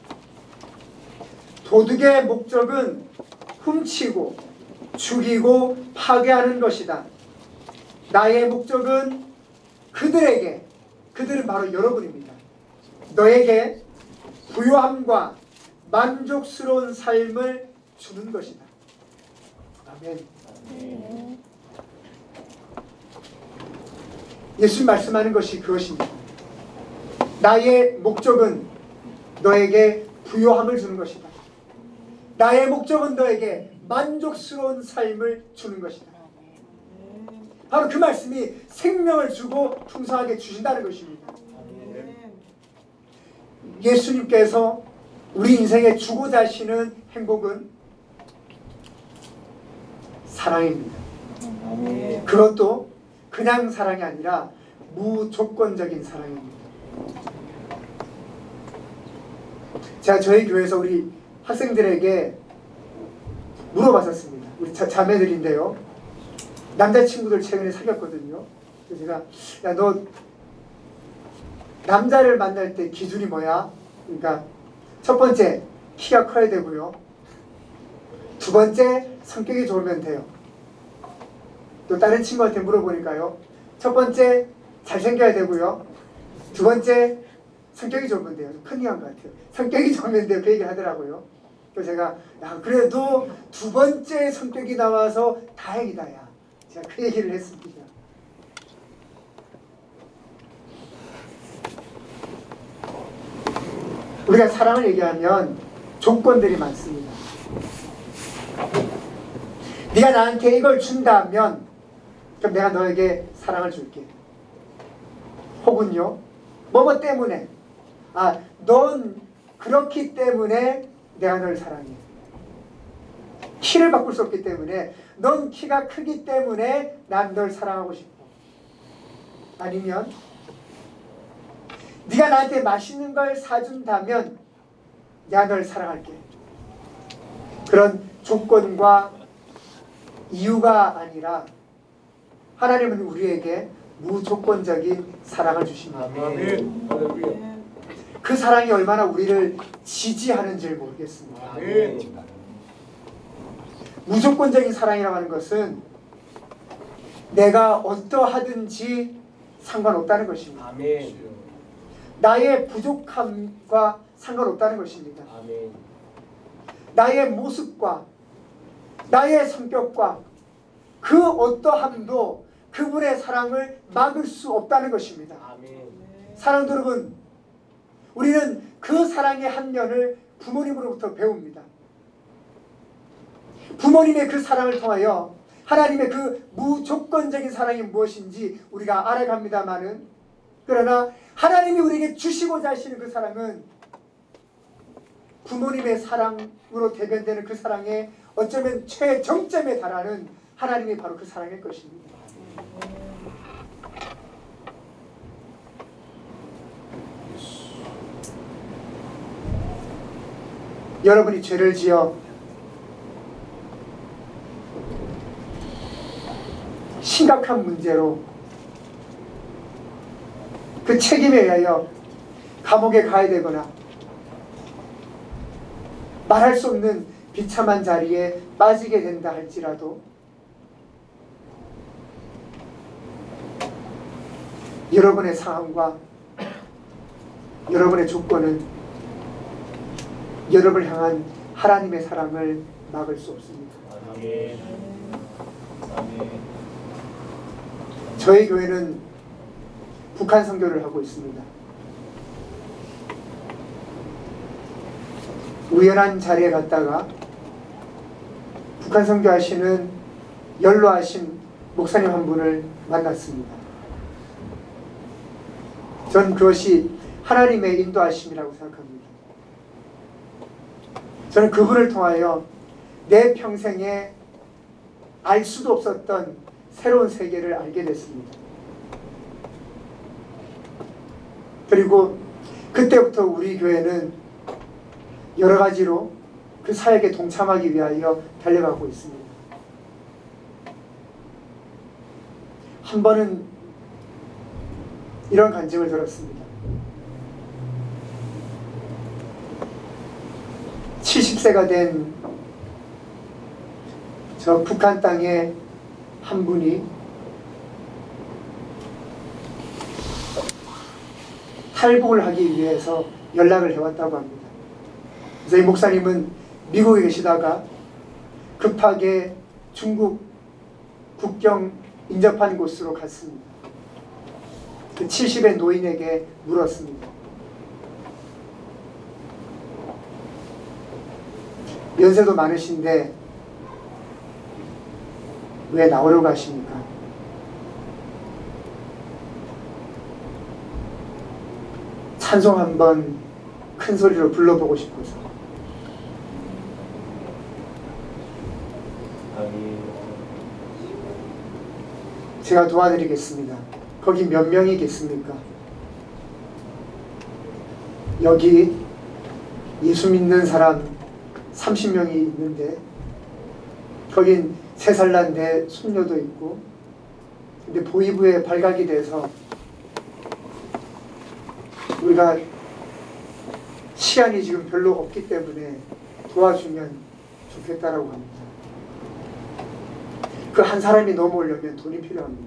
도둑의 목적은 훔치고 죽이고 파괴하는 것이다. 나의 목적은 그들에게, 그들은 바로 여러분입니다. 너에게 부요함과 만족스러운 삶을 주는 것이다. 아멘. 예수님 말씀하는 것이 그것입니다. 나의 목적은 너에게 부요함을 주는 것이다. 나의 목적은 너에게 만족스러운 삶을 주는 것이다. 바로 그 말씀이 생명을 주고 풍성하게 주신다는 것입니다. 예수님께서 우리 인생에 주고자 하시는 행복은 사랑입니다. 그것도 그냥 사랑이 아니라 무조건적인 사랑입니다. 제가 저희 교회에서 우리 학생들에게 물어봤었습니다. 우리 자, 자매들인데요. 남자친구들 최근에 사귀었거든요. 그래서 제가 야, 너 남자를 만날 때 기준이 뭐야? 그러니까 첫 번째 키가 커야 되고요. 두 번째 성격이 좋으면 돼요. 또 다른 친구한테 물어보니까요. 첫 번째 잘생겨야 되고요. 두 번째 성격이 좋으면 돼요. 큰 이한 것 같아요. 성격이 좋으면 돼요. 그 얘기를 하더라고요. 그래서 제가 야 그래도 두 번째 성격이 나와서 다행이다 야. 제가 그 얘기를 했습니다. 우리가 사랑을 얘기하면 조건들이 많습니다. 네가 나한테 이걸 준다면 그럼 내가 너에게 사랑을 줄게. 혹은요 뭐뭐 때문에 아, 넌 그렇기 때문에 내가 널 사랑해. 키를 바꿀 수 없기 때문에 넌 키가 크기 때문에 난 널 사랑하고 싶어. 아니면 네가 나한테 맛있는 걸 사준다면 내가 널 사랑할게. 그런 조건과 이유가 아니라 하나님은 우리에게 무조건적인 사랑을 주십니다. 아멘. 할렐루야. 그 사랑이 얼마나 우리를 지지하는지를 모르겠습니다. 아멘. 무조건적인 사랑이라고 하는 것은 내가 어떠하든지 상관없다는 것입니다. 아멘. 나의 부족함과 상관없다는 것입니다. 아멘. 나의 모습과 나의 성격과 그 어떠함도 그분의 사랑을 막을 수 없다는 것입니다. 아멘. 사랑도 여러분, 우리는 그 사랑의 한 면을 부모님으로부터 배웁니다. 부모님의 그 사랑을 통하여 하나님의 그 무조건적인 사랑이 무엇인지 우리가 알아갑니다마는, 그러나 하나님이 우리에게 주시고자 하시는 그 사랑은 부모님의 사랑으로 대변되는 그 사랑의 어쩌면 최정점에 달하는 하나님이 바로 그 사랑일 것입니다. 여러분이 죄를 지어 심각한 문제로 그 책임에 의하여 감옥에 가야 되거나 말할 수 없는 비참한 자리에 빠지게 된다 할지라도 여러분의 상황과 여러분의 조건은 여러분을 향한 하나님의 사랑을 막을 수 없습니다. 아멘. 아멘. 저희 교회는 북한 선교를 하고 있습니다. 우연한 자리에 갔다가 북한 선교하시는 연로하신 목사님 한 분을 만났습니다. 전 그것이 하나님의 인도하심이라고 생각합니다. 저는 그분을 통하여 내 평생에 알 수도 없었던 새로운 세계를 알게 됐습니다. 그리고 그때부터 우리 교회는 여러 가지로 그 사역에 동참하기 위하여 달려가고 있습니다. 한 번은 이런 간증을 들었습니다. 칠십 세가 된 저 북한 땅에 한 분이 탈북을 하기 위해서 연락을 해왔다고 합니다. 그래서 이 목사님은 미국에 계시다가 급하게 중국 국경 인접한 곳으로 갔습니다. 그 칠십의 노인에게 물었습니다. 연세도 많으신데 왜 나오려고 하십니까? 찬송 한번 큰 소리로 불러보고 싶어서. 제가 도와드리겠습니다. 거기 몇 명이 계십니까? 여기 예수 믿는 사람 삼십 명이 있는데 거긴 세 살 난 내 손녀도 있고, 근데 보이부에 발각이 돼서 우리가 시간이 지금 별로 없기 때문에 도와주면 좋겠다라고 합니다. 그 한 사람이 넘어오려면 돈이 필요합니다.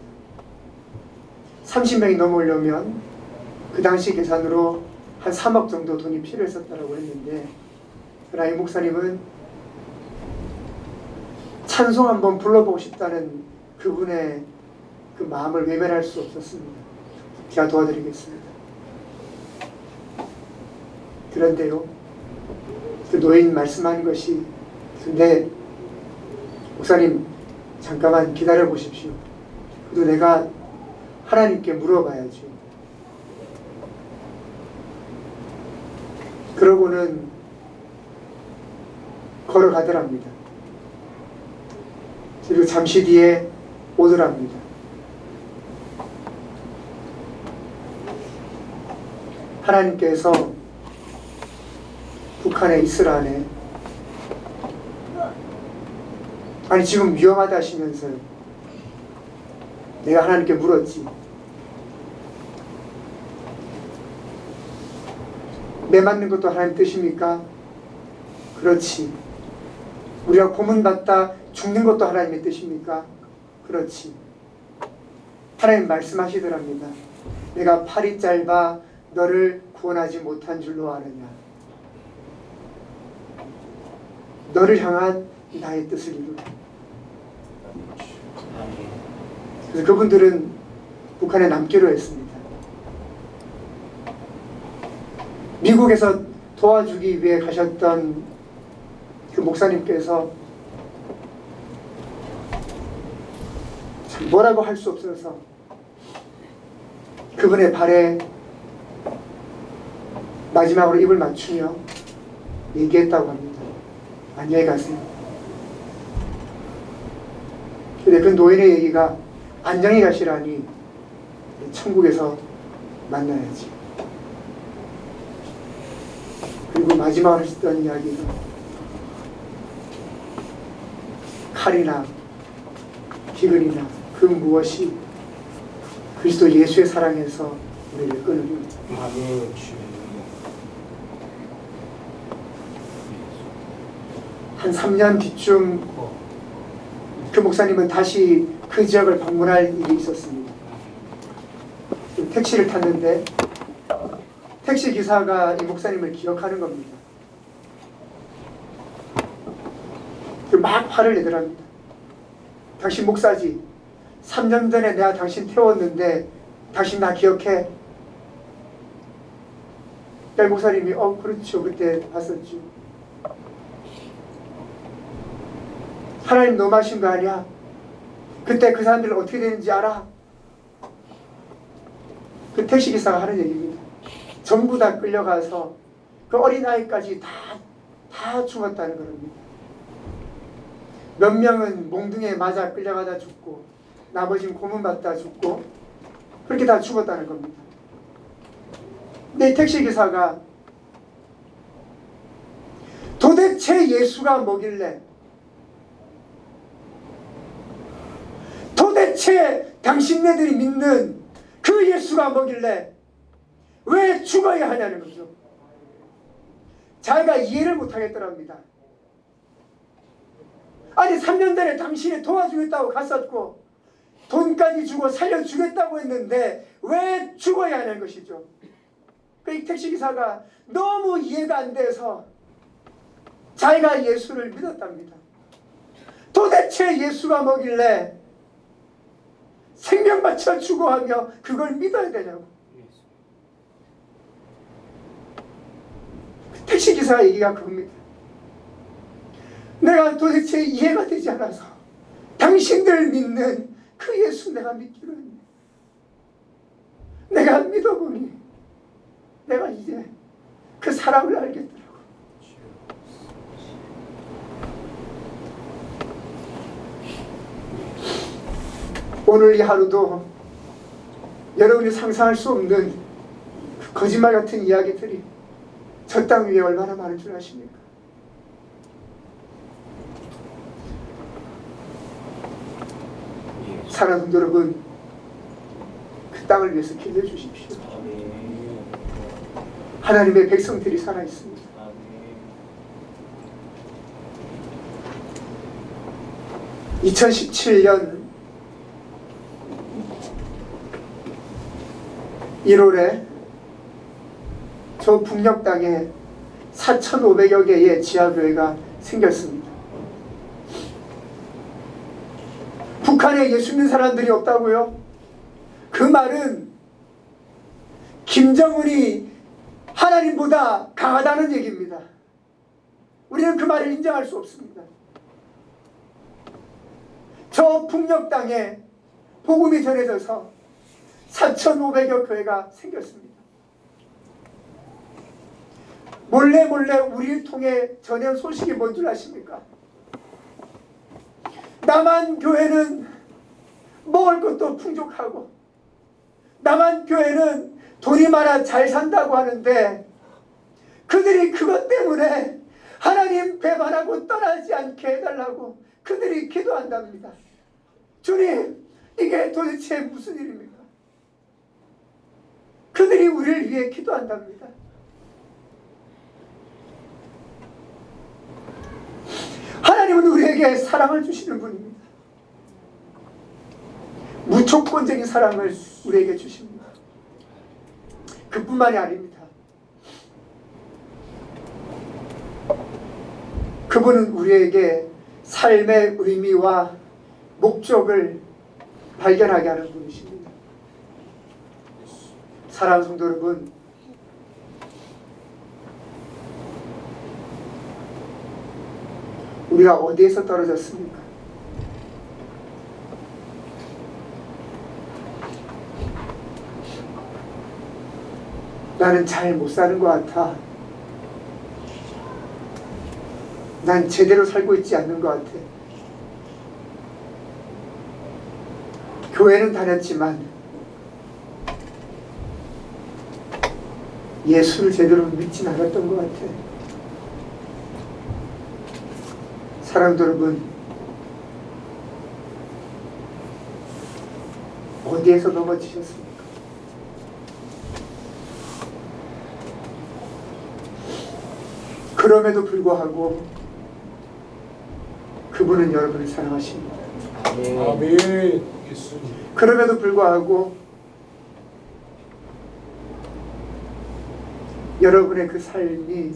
삼십 명이 넘어오려면 그 당시 계산으로 한 삼억 정도 돈이 필요했었다라고 했는데, 그러나 이 목사님은 찬송 한번 불러보고 싶다는 그분의 그 마음을 외면할 수 없었습니다. 제가 도와드리겠습니다. 그런데요, 그 노인 말씀하는 것이, 근데 목사님 잠깐만 기다려 보십시오. 그래도 내가 하나님께 물어봐야죠. 그러고는 걸어가더랍니다. 그리고 잠시 뒤에 오더랍니다. 하나님께서 북한에 이스라엘에, 아니 지금 위험하다 하시면서요, 내가 하나님께 물었지. 매 맞는 것도 하나님 뜻입니까? 그렇지. 우리가 고문받다 죽는 것도 하나님의 뜻입니까? 그렇지. 하나님 말씀하시더랍니다. 내가 팔이 짧아 너를 구원하지 못한 줄로 아느냐. 너를 향한 나의 뜻을 이루라. 그래서 그분들은 북한에 남기로 했습니다. 미국에서 도와주기 위해 가셨던 그 목사님께서 참 뭐라고 할 수 없어서 그분의 발에 마지막으로 입을 맞추며 얘기했다고 합니다. 안녕히 가세요. 근데 그 노인의 얘기가, 안녕히 가시라니 천국에서 만나야지. 그리고 마지막으로 했던 이야기가, 칼이나 기근이나 그 무엇이 그리스도 예수의 사랑에서 우리를 끊으리라. 한 삼 년 뒤쯤 그 목사님은 다시 그 지역을 방문할 일이 있었습니다. 택시를 탔는데 택시 기사가 이 목사님을 기억하는 겁니다. 막 화를 내더랍니다. 당신 목사지. 삼 년 전에 내가 당신 태웠는데 당신 나 기억해? 그 목사님이 어 그렇죠. 그때 봤었죠. 하나님 너무 하신 거 아니야? 그때 그 사람들 어떻게 되는지 알아? 그 택시기사가 하는 얘기입니다. 전부 다 끌려가서 그 어린아이까지 다, 다 죽었다는 겁니다. 몇 명은 몽둥이에 맞아 끌려가다 죽고, 나머지는 고문받다 죽고, 그렇게 다 죽었다는 겁니다. 근데 택시기사가 도대체 예수가 뭐길래, 도대체 당신네들이 믿는 그 그 예수가 뭐길래 왜 죽어야 하냐는 거죠. 자기가 이해를 못하겠더랍니다. 아니 삼 년 전에 당신이 도와주겠다고 갔었고 돈까지 주고 살려주겠다고 했는데 왜 죽어야 하는 것이죠. 그 택시기사가 너무 이해가 안 돼서 자기가 예수를 믿었답니다. 도대체 예수가 뭐길래 생명 바쳐 죽어하며 그걸 믿어야 되냐고. 택시기사 얘기가 그겁니다. 내가 도대체 이해가 되지 않아서 당신들 믿는 그 예수 내가 믿기로 했네. 내가 믿어보니 내가 이제 그 사랑을 알겠더라고. 오늘 이 하루도 여러분이 상상할 수 없는 그 거짓말 같은 이야기들이 저 땅 위에 얼마나 많은 줄 아십니까? 사랑하는 성도 여러분, 그 땅을 위해서 기도해 주십시오. 하나님의 백성들이 살아있습니다. 이천십칠 년 일월에 저 북녘 땅에 사천오백여 개의 지하교회가 생겼습니다. 북한에 예수 믿는 사람들이 없다고요? 그 말은 김정은이 하나님보다 강하다는 얘기입니다. 우리는 그 말을 인정할 수 없습니다. 저 북녘 땅에 복음이 전해져서 사천오백여 교회가 생겼습니다. 몰래 몰래 우리를 통해 전해온 소식이 뭔 줄 아십니까? 남한 교회는 먹을 것도 풍족하고 남한 교회는 돈이 많아 잘 산다고 하는데 그들이 그것 때문에 하나님 배반하고 떠나지 않게 해달라고 그들이 기도한답니다. 주님, 이게 도대체 무슨 일입니까? 그들이 우리를 위해 기도한답니다. 하나님은 우리에게 사랑을 주시는 분입니다. 무조건적인 사랑을 우리에게 주십니다. 그뿐만이 아닙니다. 그분은 우리에게 삶의 의미와 목적을 발견하게 하는 분이십니다. 사랑하는 성도 여러분, 우리가 어디에서 떨어졌습니까? 나는 잘 못 사는 것 같아. 난 제대로 살고 있지 않는 것 같아. 교회는 다녔지만 예수를 제대로 믿진 않았던 것 같아. 사랑도 여러분, 어디에서 넘어지셨습니까? 그럼에도 불구하고 그분은 여러분을 사랑하십니다. 아멘. 예수님. 그럼에도 불구하고 여러분의 그 삶이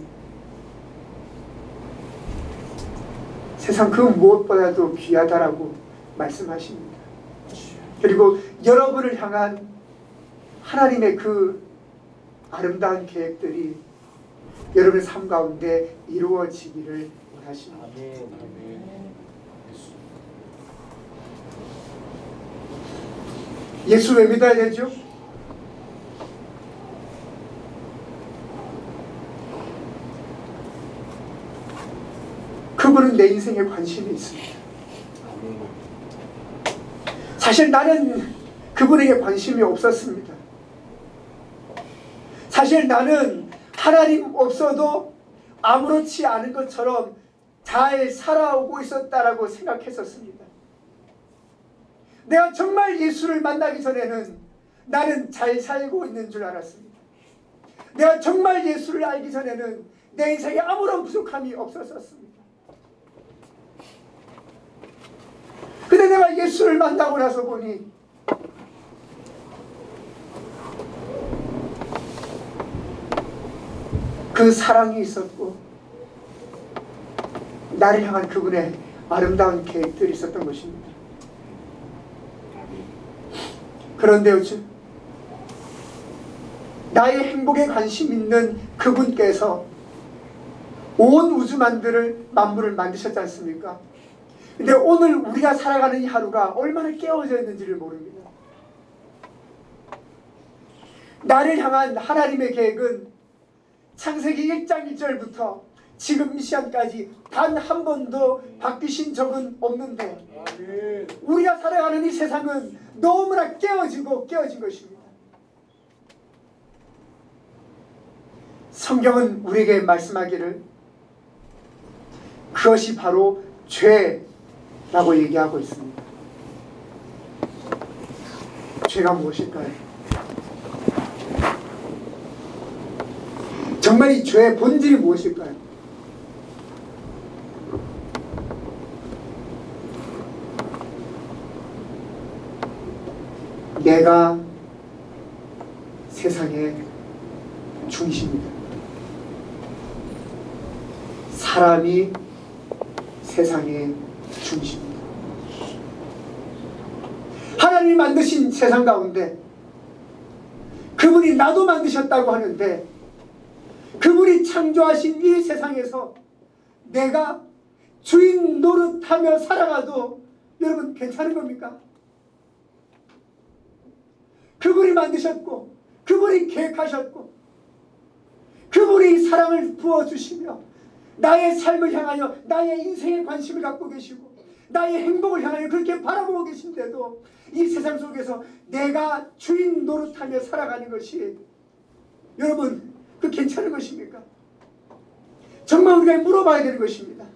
세상 그 무엇보다도 귀하다라고 말씀하십니다. 그리고 여러분을 향한 하나님의 그 아름다운 계획들이 여러분의 삶 가운데 이루어지기를 원하십니다. 예수 왜 믿어야 되죠? 그분은 내 인생에 관심이 있습니다. 사실 나는 그분에게 관심이 없었습니다. 사실 나는 하나님 없어도 아무렇지 않은 것처럼 잘 살아오고 있었다라고 생각했었습니다. 내가 정말 예수를 만나기 전에는 나는 잘 살고 있는 줄 알았습니다. 내가 정말 예수를 알기 전에는 내 인생에 아무런 부족함이 없었었습니다. 근데 내가 예수를 만나고 나서 보니 그 사랑이 있었고 나를 향한 그분의 아름다운 계획들이 있었던 것입니다. 그런데 요즘 나의 행복에 관심 있는 그분께서 온 우주 만들을 만물을 만드셨지 않습니까? 근데 오늘 우리가 살아가는 이 하루가 얼마나 깨어져 있는지를 모릅니다. 나를 향한 하나님의 계획은 창세기 일 장 일 절부터 지금 이 시간까지 단 한 번도 바뀌신 적은 없는데 아멘. 우리가 살아가는 이 세상은 너무나 깨어지고 깨어진 것입니다. 성경은 우리에게 말씀하기를 그것이 바로 죄라고 얘기하고 있습니다. 죄가 무엇일까요? 정말 이 죄의 본질이 무엇일까요? 내가 세상의 중심이다. 사람이 세상의 중심이다. 하나님이 만드신 세상 가운데 그분이 나도 만드셨다고 하는데 그분이 창조하신 이 세상에서 내가 주인 노릇하며 살아가도 여러분 괜찮은 겁니까? 그분이 만드셨고 그분이 계획하셨고 그분이 사랑을 부어주시며 나의 삶을 향하여 나의 인생에 관심을 갖고 계시고 나의 행복을 향하여 그렇게 바라보고 계신데도 이 세상 속에서 내가 주인 노릇하며 살아가는 것이 여러분 그 괜찮은 것입니까? 정말 우리가 물어봐야 되는 것입니다.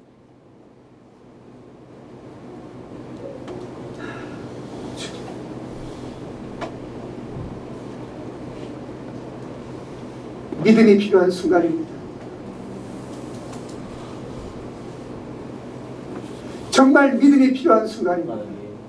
믿음이 필요한 순간입니다. 정말 믿음이 필요한 순간입니다.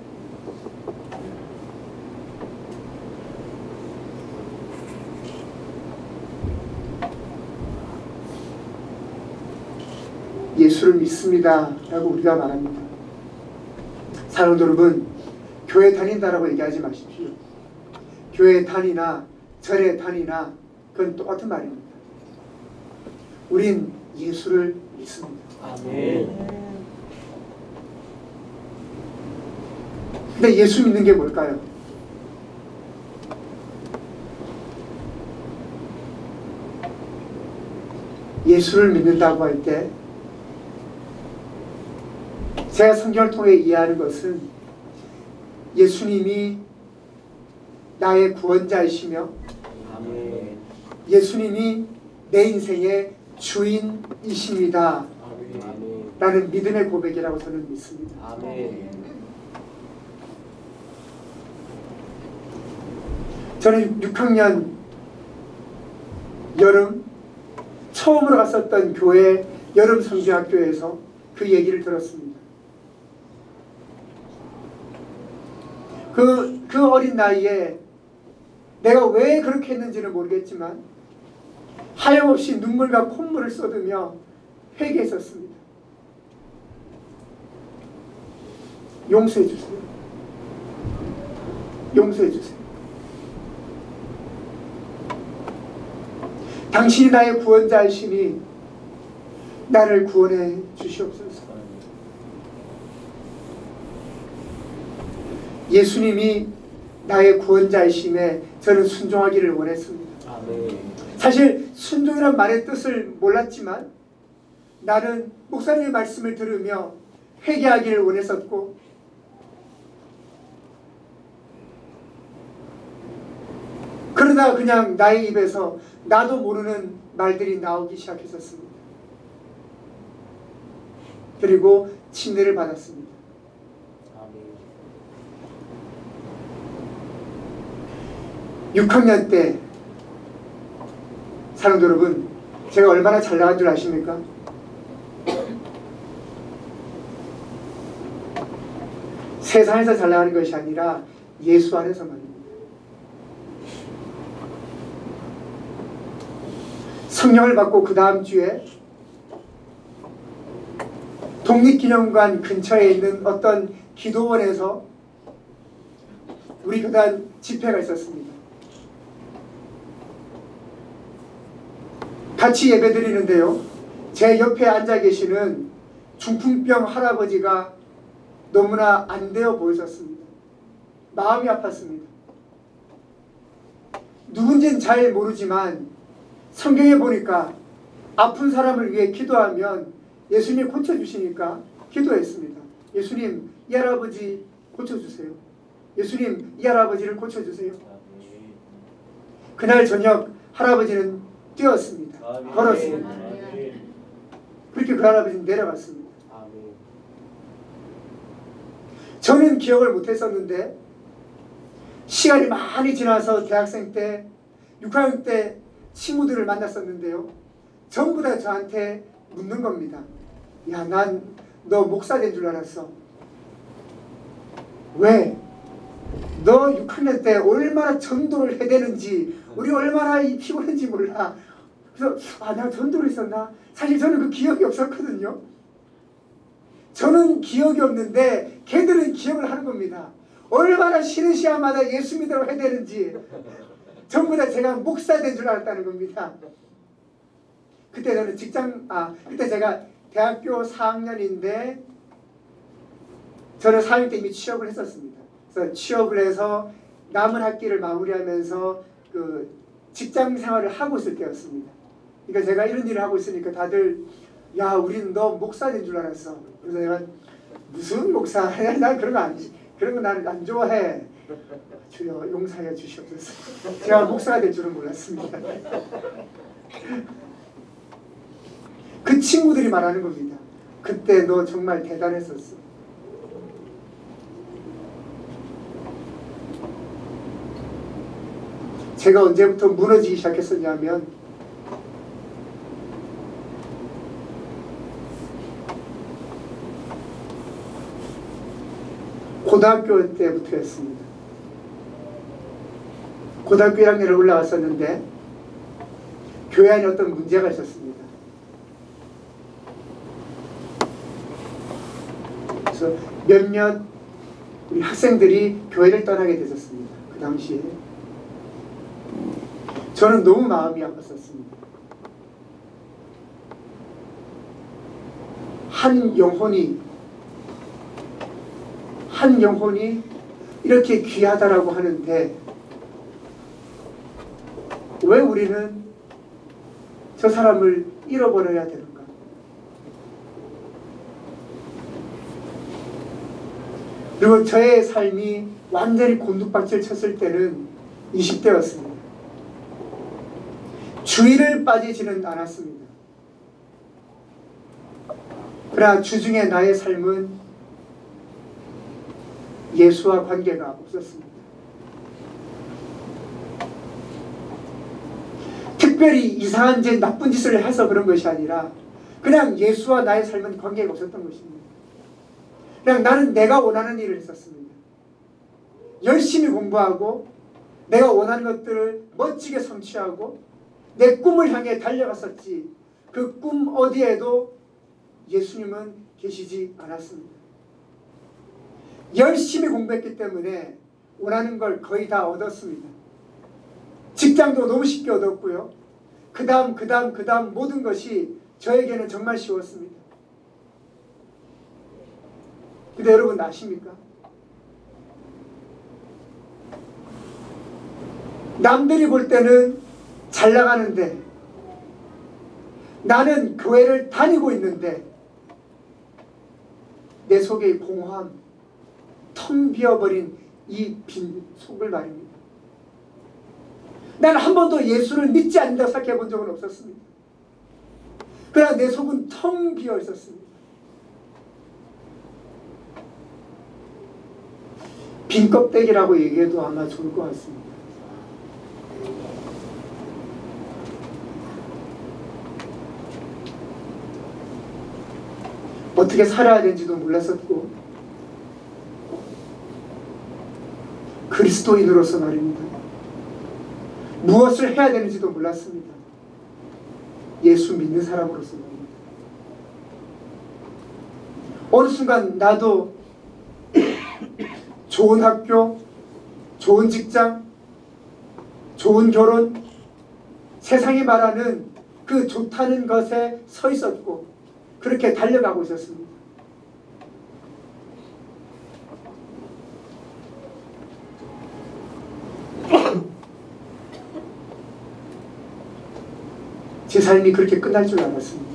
예수를 믿습니다 라고 우리가 말합니다. 사랑하는 여러분, 교회 다닌다라고 얘기하지 마십시오. 교회 다니나 절에 다니나 그건 똑같은 말입니다. 우린 예수를 믿습니다. 아멘. 근데 예수 믿는 게 뭘까요? 예수를 믿는다고 할 때 제가 성경을 통해 이해하는 것은 예수님이 나의 구원자이시며 아멘. 예수님이 내 인생의 주인이십니다 아멘. 라는 믿음의 고백이라고 저는 믿습니다. 아멘. 저는 육 학년 여름 처음으로 갔었던 교회 여름 성경학교에서 그 얘기를 들었습니다. 그, 그 어린 나이에 내가 왜 그렇게 했는지는 모르겠지만 하염없이 눈물과 콧물을 쏟으며 회개했었습니다. 용서해 주세요. 용서해 주세요. 당신이 나의 구원자이시니 나를 구원해 주시옵소서. 예수님이 나의 구원자이심에 저는 순종하기를 원했습니다. 아멘. 사실 순종이란 말의 뜻을 몰랐지만 나는 목사님의 말씀을 들으며 회개하기를 원했었고 그러다 그냥 나의 입에서 나도 모르는 말들이 나오기 시작했었습니다. 그리고 침례를 받았습니다. 아멘. 육 학년 때 사랑도 여러분, 제가 얼마나 잘 나간 줄 아십니까? 세상에서 잘 나가는 것이 아니라 예수 안에서만입니다. 성령을 받고 그 다음 주에 독립기념관 근처에 있는 어떤 기도원에서 우리 교단 집회가 있었습니다. 같이 예배드리는데요, 제 옆에 앉아 계시는 중풍병 할아버지가 너무나 안 되어 보이셨습니다. 마음이 아팠습니다. 누군지는 잘 모르지만 성경에 보니까 아픈 사람을 위해 기도하면 예수님이 고쳐주시니까 기도했습니다. 예수님, 이 할아버지 고쳐주세요. 예수님, 이 할아버지를 고쳐주세요. 그날 저녁 할아버지는 뛰었습니다. 걸었습니다. 그렇게 그 할아버지는 내려갔습니다. 저는 기억을 못했었는데 시간이 많이 지나서 대학생 때, 육 학년 때 친구들을 만났었는데요, 전부 다 저한테 묻는 겁니다. 야, 난 너 목사 된 줄 알았어. 왜? 너 육 학년 때 얼마나 전도를 해대는지, 우리 얼마나 피곤한지 몰라. 그래서 아, 내가 전도를 했었나? 사실 저는 그 기억이 없었거든요. 저는 기억이 없는데 걔들은 기억을 하는 겁니다. 얼마나 쉬는 시간마다 예수 믿으라고 해대는지. 전부 다 제가 목사 된 줄 알았다는 겁니다. 그때 저는 직장, 아, 그때 제가 대학교 사 학년인데 저는 사 학년 때 이미 취업을 했었습니다. 그래서 취업을 해서 남은 학기를 마무리하면서 그 직장 생활을 하고 있을 때였습니다. 그러니까 제가 이런 일을 하고 있으니까 다들 야, 우리는 너 목사 된 줄 알았어. 그래서 내가 무슨 목사? 난 그런 거 안, 그런 거 나는 안 좋아해. 주여 용서해 주시옵소서. 제가 목사가 될 줄은 몰랐습니다. 그 친구들이 말하는 겁니다. 그때 너 정말 대단했었어. 제가 언제부터 무너지기 시작했었냐면 고등학교 때부터였습니다. 고등학교 일 학년에 올라갔었는데 교회 안에 어떤 문제가 있었습니다. 그래서 몇몇 우리 학생들이 교회를 떠나게 되었습니다. 그 당시에 저는 너무 마음이 아팠었습니다. 한 영혼이 한 영혼이 이렇게 귀하다라고 하는데 왜 우리는 저 사람을 잃어버려야 되는가? 그리고 저의 삶이 완전히 곤두박질 쳤을 때는 이십 대였습니다. 주일을 빠지지는 않았습니다. 그러나 주중에 나의 삶은 예수와 관계가 없었습니다. 특별히 이상한 짓, 나쁜 짓을 해서 그런 것이 아니라 그냥 예수와 나의 삶은 관계가 없었던 것입니다. 그냥 나는 내가 원하는 일을 했었습니다. 열심히 공부하고 내가 원하는 것들을 멋지게 성취하고 내 꿈을 향해 달려갔었지, 그 꿈 어디에도 예수님은 계시지 않았습니다. 열심히 공부했기 때문에 원하는 걸 거의 다 얻었습니다. 직장도 너무 쉽게 얻었고요. 그 다음 그 다음 그 다음 모든 것이 저에게는 정말 쉬웠습니다. 근데 여러분 아십니까? 남들이 볼 때는 잘 나가는데 나는 교회를 다니고 있는데 내 속의 공허함, 텅 비어버린 이 빈 속을 말입니다. 나는 한 번도 예수를 믿지 않는다고 생각해 본 적은 없었습니다. 그러나 내 속은 텅 비어 있었습니다. 빈 껍데기라고 얘기해도 아마 좋을 것 같습니다. 어떻게 살아야 되는지도 몰랐었고 그리스도인으로서 말입니다. 무엇을 해야 되는지도 몰랐습니다. 예수 믿는 사람으로서 말입니다. 어느 순간 나도 좋은 학교, 좋은 직장, 좋은 결혼, 세상이 말하는 그 좋다는 것에 서 있었고 그렇게 달려가고 있었습니다. 제 삶이 그렇게 끝날 줄 알았습니다.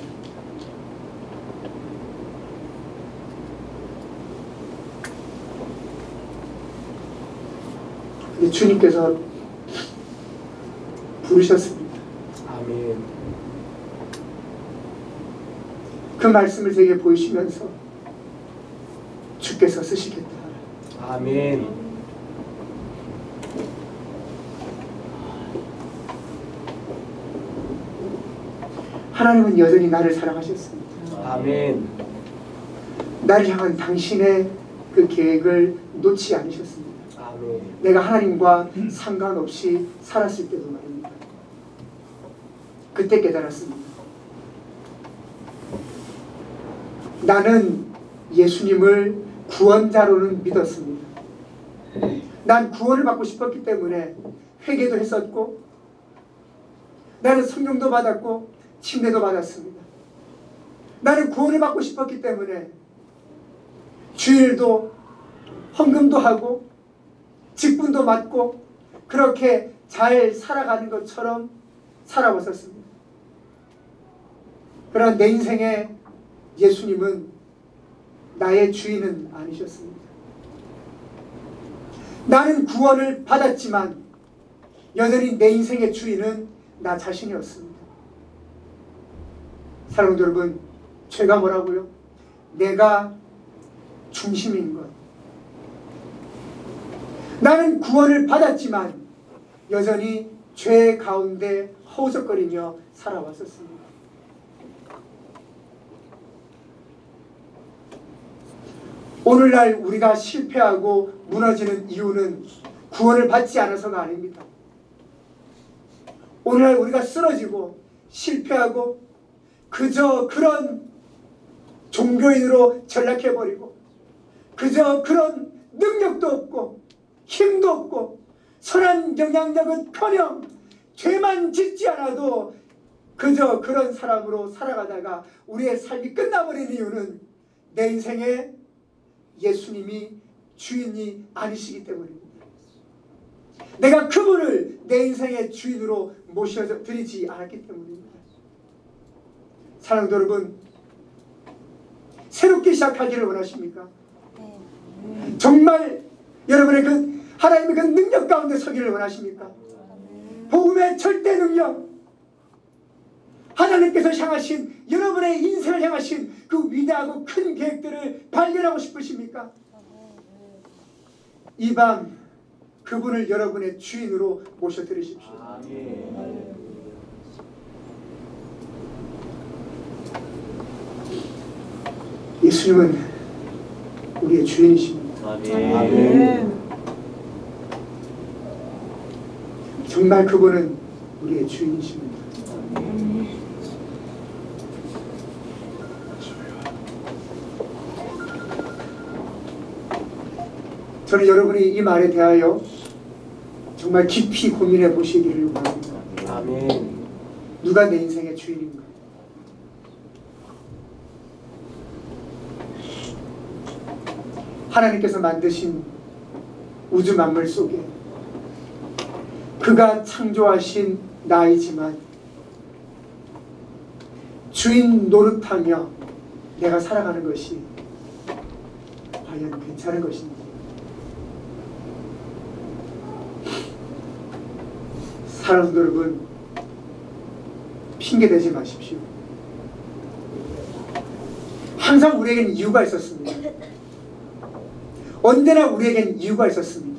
근데 주님께서 부르셨습니다. 아멘. 그 말씀을 제게 보이시면서 주께서 쓰시겠다. 아멘. 하나님은 여전히 나를 사랑하셨습니다. 아멘. 나를 향한 당신의 그 계획을 놓지 않으셨습니다. 아멘. 내가 하나님과 상관없이 살았을 때도 말입니다. 그때 깨달았습니다. 나는 예수님을 구원자로는 믿었습니다. 난 구원을 받고 싶었기 때문에 회개도 했었고 나는 성령도 받았고 침례도 받았습니다. 나는 구원을 받고 싶었기 때문에 주일도 헌금도 하고 직분도 맡고 그렇게 잘 살아가는 것처럼 살아왔었습니다. 그러나 내 인생에 예수님은 나의 주인은 아니셨습니다. 나는 구원을 받았지만 여전히 내 인생의 주인은 나 자신이었습니다. 사랑하는 여러분, 죄가 뭐라고요? 내가 중심인 것. 나는 구원을 받았지만 여전히 죄 가운데 허우적거리며 살아왔었습니다. 오늘날 우리가 실패하고 무너지는 이유는 구원을 받지 않아서가 아닙니다. 오늘날 우리가 쓰러지고 실패하고 그저 그런 종교인으로 전락해버리고 그저 그런 능력도 없고 힘도 없고 선한 영향력은커녕 죄만 짓지 않아도 그저 그런 사람으로 살아가다가 우리의 삶이 끝나버리는 이유는 내 인생에 예수님이 주인이 아니시기 때문입니다. 내가 그분을 내 인생의 주인으로 모셔드리지 않았기 때문입니다. 사랑하는 여러분, 새롭게 시작하기를 원하십니까? 정말 여러분의 그 하나님의 그 능력 가운데 서기를 원하십니까? 복음의 절대 능력, 하나님께서 향하신 여러분의 인생을 향하신 그 위대하고 큰 계획들을 발견하고 싶으십니까? 이 밤 그분을 여러분의 주인으로 모셔드리십시오. 예수님은 우리의 주인이십니다. 아멘. 정말 그분은 우리의 주인이십니다. 저는 여러분이 이 말에 대하여 정말 깊이 고민해 보시기를 원합니다. 아멘. 누가 내 인생의 주인인가? 하나님께서 만드신 우주 만물 속에 그가 창조하신 나이지만 주인 노릇하며 내가 살아가는 것이 과연 괜찮은 것인지, 사랑하는 여러분, 핑계대지 마십시오. 항상 우리에겐 이유가 있었습니다. 언제나 우리에겐 이유가 있었습니다.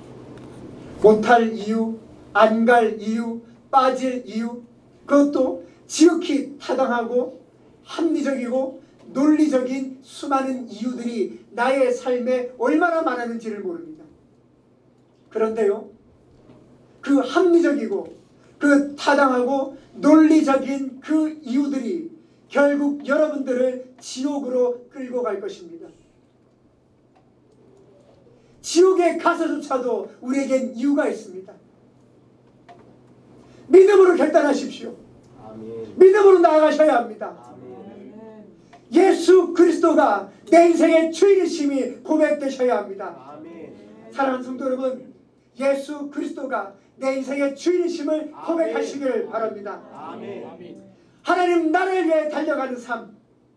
못할 이유, 안 갈 이유, 빠질 이유, 그것도 지극히 타당하고 합리적이고 논리적인 수많은 이유들이 나의 삶에 얼마나 많았는지를 모릅니다. 그런데요, 그 합리적이고 그 타당하고 논리적인 그 이유들이 결국 여러분들을 지옥으로 끌고 갈 것입니다. 지옥에 가서조차도 우리에겐 이유가 있습니다. 믿음으로 결단하십시오. 아멘. 믿음으로 나아가셔야 합니다. 아멘. 예수 그리스도가 내 인생의 주인이심이 고백되셔야 합니다. 아멘. 사랑하는 성도 여러분, 예수 그리스도가 내 인생의 주인이심을 고백하시기를 바랍니다. 아멘. 하나님 나를 위해 달려가는 삶,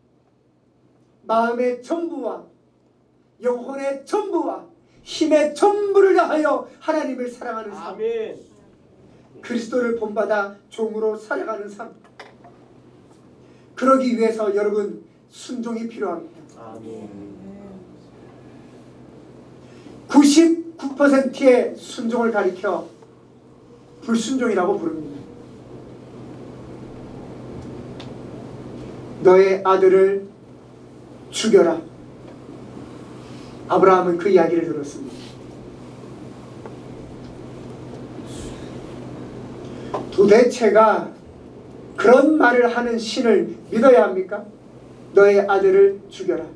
마음의 전부와 영혼의 전부와 힘의 전부를 다하여 하나님을 사랑하는 삶, 아멘. 그리스도를 본받아 종으로 살아가는 삶, 그러기 위해서 여러분 순종이 필요합니다. 아멘. 구십구 퍼센트의 순종을 가리켜 불순종이라고 부릅니다. 너의 아들을 죽여라. 아브라함은 그 이야기를 들었습니다. 도대체가 그런 말을 하는 신을 믿어야 합니까? 너의 아들을 죽여라.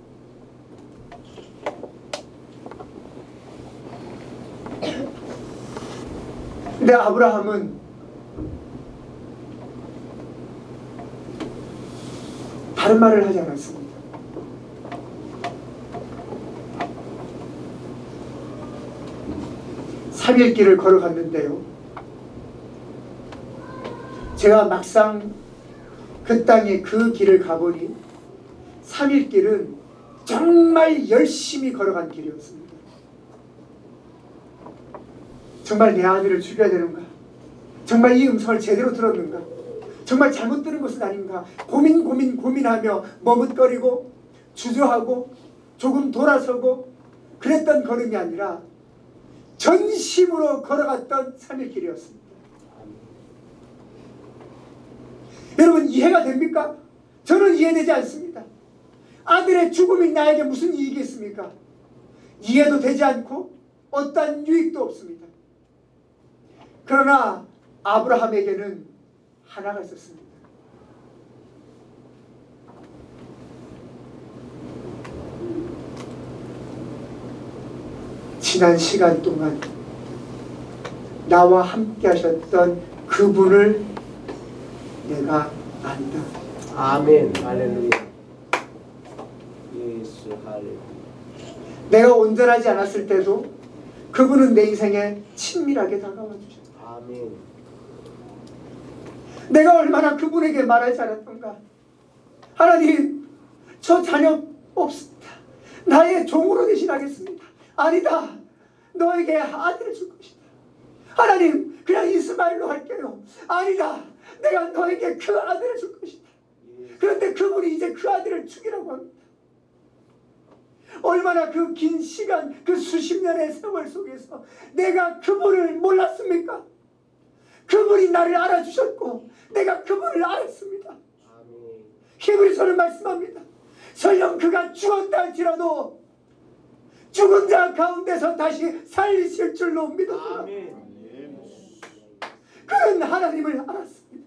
근데 아브라함은 다른 말을 하지 않았습니다. 삼 일 길을 걸어갔는데요, 제가 막상 그 땅에 그 길을 가보니 삼 일 길은 정말 열심히 걸어간 길이었습니다. 정말 내 아들을 죽여야 되는가? 정말 이 음성을 제대로 들었는가? 정말 잘못 들은 것은 아닌가? 고민 고민 고민하며 머뭇거리고 주저하고 조금 돌아서고 그랬던 걸음이 아니라 전심으로 걸어갔던 삼 일 길이었습니다. 여러분 이해가 됩니까? 저는 이해되지 않습니다. 아들의 죽음이 나에게 무슨 이익이 있습니까? 이해도 되지 않고 어떠한 유익도 없습니다. 그러나 아브라함에게는 하나가 있었습니다. 지난 시간 동안 나와 함께 하셨던 그분을 내가 안다. 아멘. 할렐루야. 예수 할렐루야. 내가 온전하지 않았을 때도 그분은 내 인생에 친밀하게 다가와 주셨다. 아멘. 내가 얼마나 그분에게 말하지 않았던가. 하나님, 저 자녀 없습니다. 나의 종으로 대신하겠습니다. 아니다. 너에게 아들을 줄 것이다. 하나님, 그냥 이스마엘로 할게요. 아니다. 내가 너에게 그 아들을 줄 것이다. 그런데 그분이 이제 그 아들을 죽이라고 합니다. 얼마나 그 긴 시간, 그 수십 년의 세월 속에서 내가 그분을 몰랐습니까? 그분이 나를 알아주셨고 내가 그분을 알았습니다. 아멘. 히브리서는 말씀합니다. 설령 그가 죽었다 할지라도 죽은 자 가운데서 다시 살리실 줄로 믿었구나. 아멘. 그는 하나님을 알았습니다.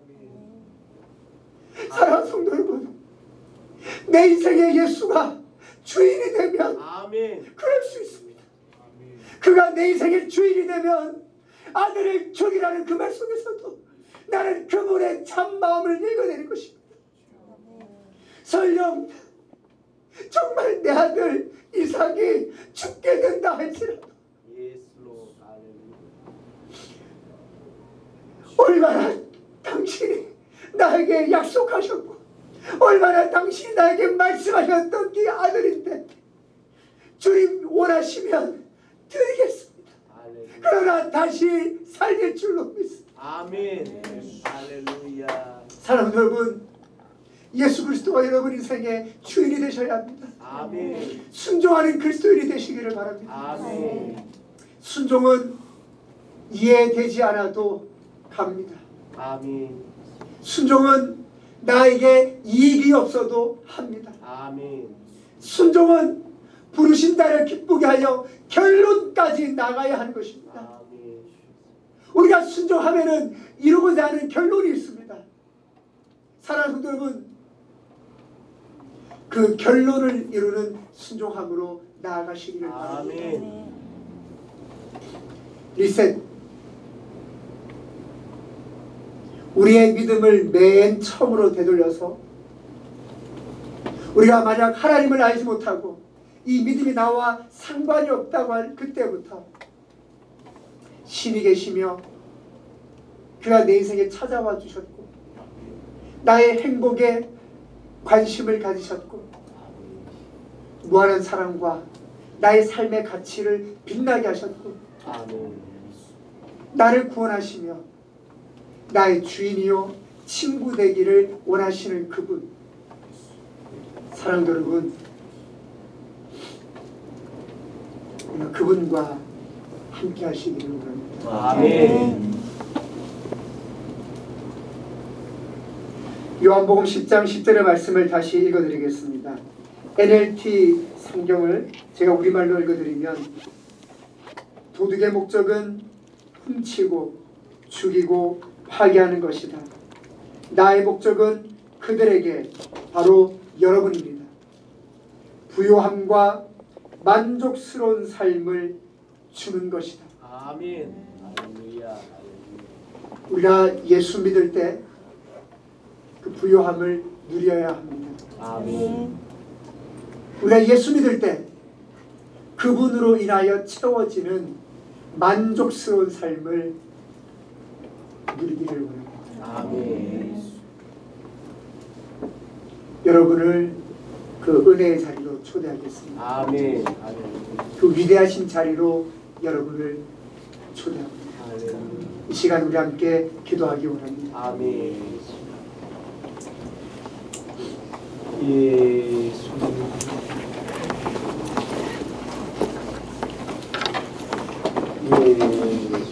사랑하는 성도 여러분, 내 인생의 예수가 주인이 되면 아멘. 그럴 수 있습니다. 그가 내 인생의 주인이 되면 아들을 죽이라는 그 말 속에서도 나는 그분의 참 마음을 읽어내는 것입니다. 설령 정말 내 아들 이삭이 죽게 된다 할지라도 예수로 할렐루야. 얼마나 당신이 나에게 약속하셨고 얼마나 당신이 나에게 말씀하셨던 그 아들인데 주님 원하시면 드리겠습니다. 할렐루야. 그러나 다시 살릴 줄로 믿습니다. 아멘. 할렐루야. 사랑하는 여러분, 예수 그리스도가 여러분 인생의 주인이 되셔야 합니다. 아멘. 순종하는 그리스도인이 되시기를 바랍니다. 아멘. 순종은 이해되지 않아도 갑니다. 아멘. 순종은 나에게 이익이 없어도 합니다. 아멘. 순종은 부르신 자를 기쁘게 하여 결론까지 나가야 하는 것입니다. 아멘. 우리가 순종하면은 이루고자 하는 결론이 있습니다. 사랑하는 성도 여러분, 그 결론을 이루는 순종함으로 나아가시기를 바랍니다. 아멘. 리셋. 우리의 믿음을 맨 처음으로 되돌려서 우리가 만약 하나님을 알지 못하고 이 믿음이 나와 상관이 없다고 할 그때부터 신이 계시며 그가 내 인생에 찾아와 주셨고 나의 행복에 관심을 가지셨고 무한한 사랑과 나의 삶의 가치를 빛나게 하셨고 아멘. 나를 구원하시며 나의 주인이요 친구 되기를 원하시는 그분. 사랑하는 여러분, 우리가 그분과 함께 하시기를 원합니다. 아멘. 요한복음 십 장 십 절의 말씀을 다시 읽어드리겠습니다. 엔엘티 성경을 제가 우리말로 읽어드리면, 도둑의 목적은 훔치고 죽이고 파괴하는 것이다. 나의 목적은 그들에게, 바로 여러분입니다, 부요함과 만족스러운 삶을 주는 것이다. 아멘. 할렐루야. 우리가 예수 믿을 때 그 부요함을 누려야 합니다. 아멘. 우리가 예수 믿을 때 그분으로 인하여 채워지는 만족스러운 삶을 누리기를 원합니다. 아멘. 여러분을 그 은혜의 자리로 초대하겠습니다. 아멘. 그 위대하신 자리로 여러분을 초대합니다. 할렐루야. 이 시간 우리 함께 기도하기 원합니다. 아멘. 예수. 예수.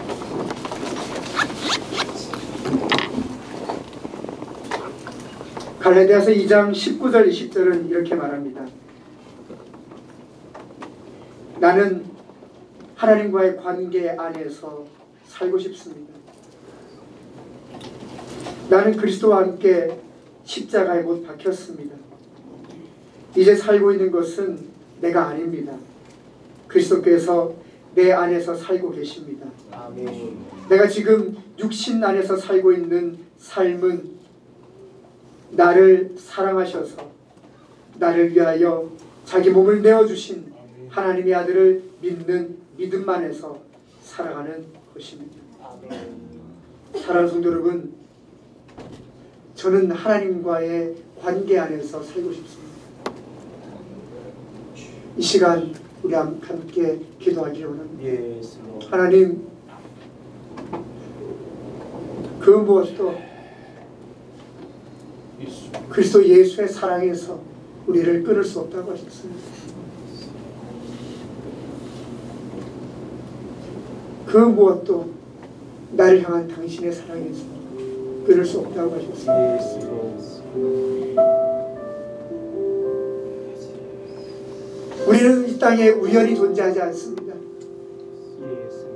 갈라디아서 이 장 십구 절 이십 절은 이렇게 말합니다. 나는 하나님과의 관계 안에서 살고 싶습니다. 나는 그리스도와 함께 십자가에 못 박혔습니다. 이제 살고 있는 것은 내가 아닙니다. 그리스도께서 내 안에서 살고 계십니다. 아멘. 내가 지금 육신 안에서 살고 있는 삶은 나를 사랑하셔서 나를 위하여 자기 몸을 내어주신 하나님의 아들을 믿는 믿음 안에서 살아가는 것입니다. 사랑하는 성도 여러분, 저는 하나님과의 관계 안에서 살고 싶습니다. 이 시간 우리 함께 기도하기를 원합니다. 예수. 하나님, 그 무엇도 그리스도 예수의 사랑에서 우리를 끊을 수 없다고 하셨습니다. 그 무엇도 나를 향한 당신의 사랑에서 끊을 수 없다고 하셨습니다. 예수. 우리는 이 땅에 우연히 존재하지 않습니다. 예수.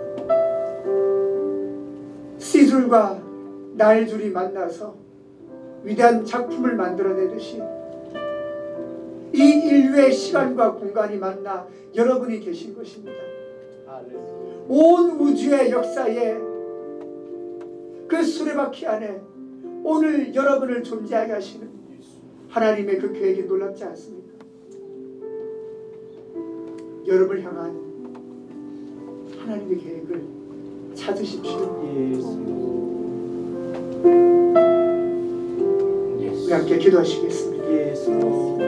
C줄과 날줄이 만나서 위대한 작품을 만들어내듯이 이 인류의 시간과 공간이 만나 여러분이 계신 것입니다. 할렐루야. 온 우주의 역사에 그 수레바퀴 안에 오늘 여러분을 존재하게 하시는 하나님의 그 계획이 놀랍지 않습니까? 여러분을 향한 하나님의 계획을 찾으십시오. 예수. 우리 함께 기도하시겠습니다. 예수.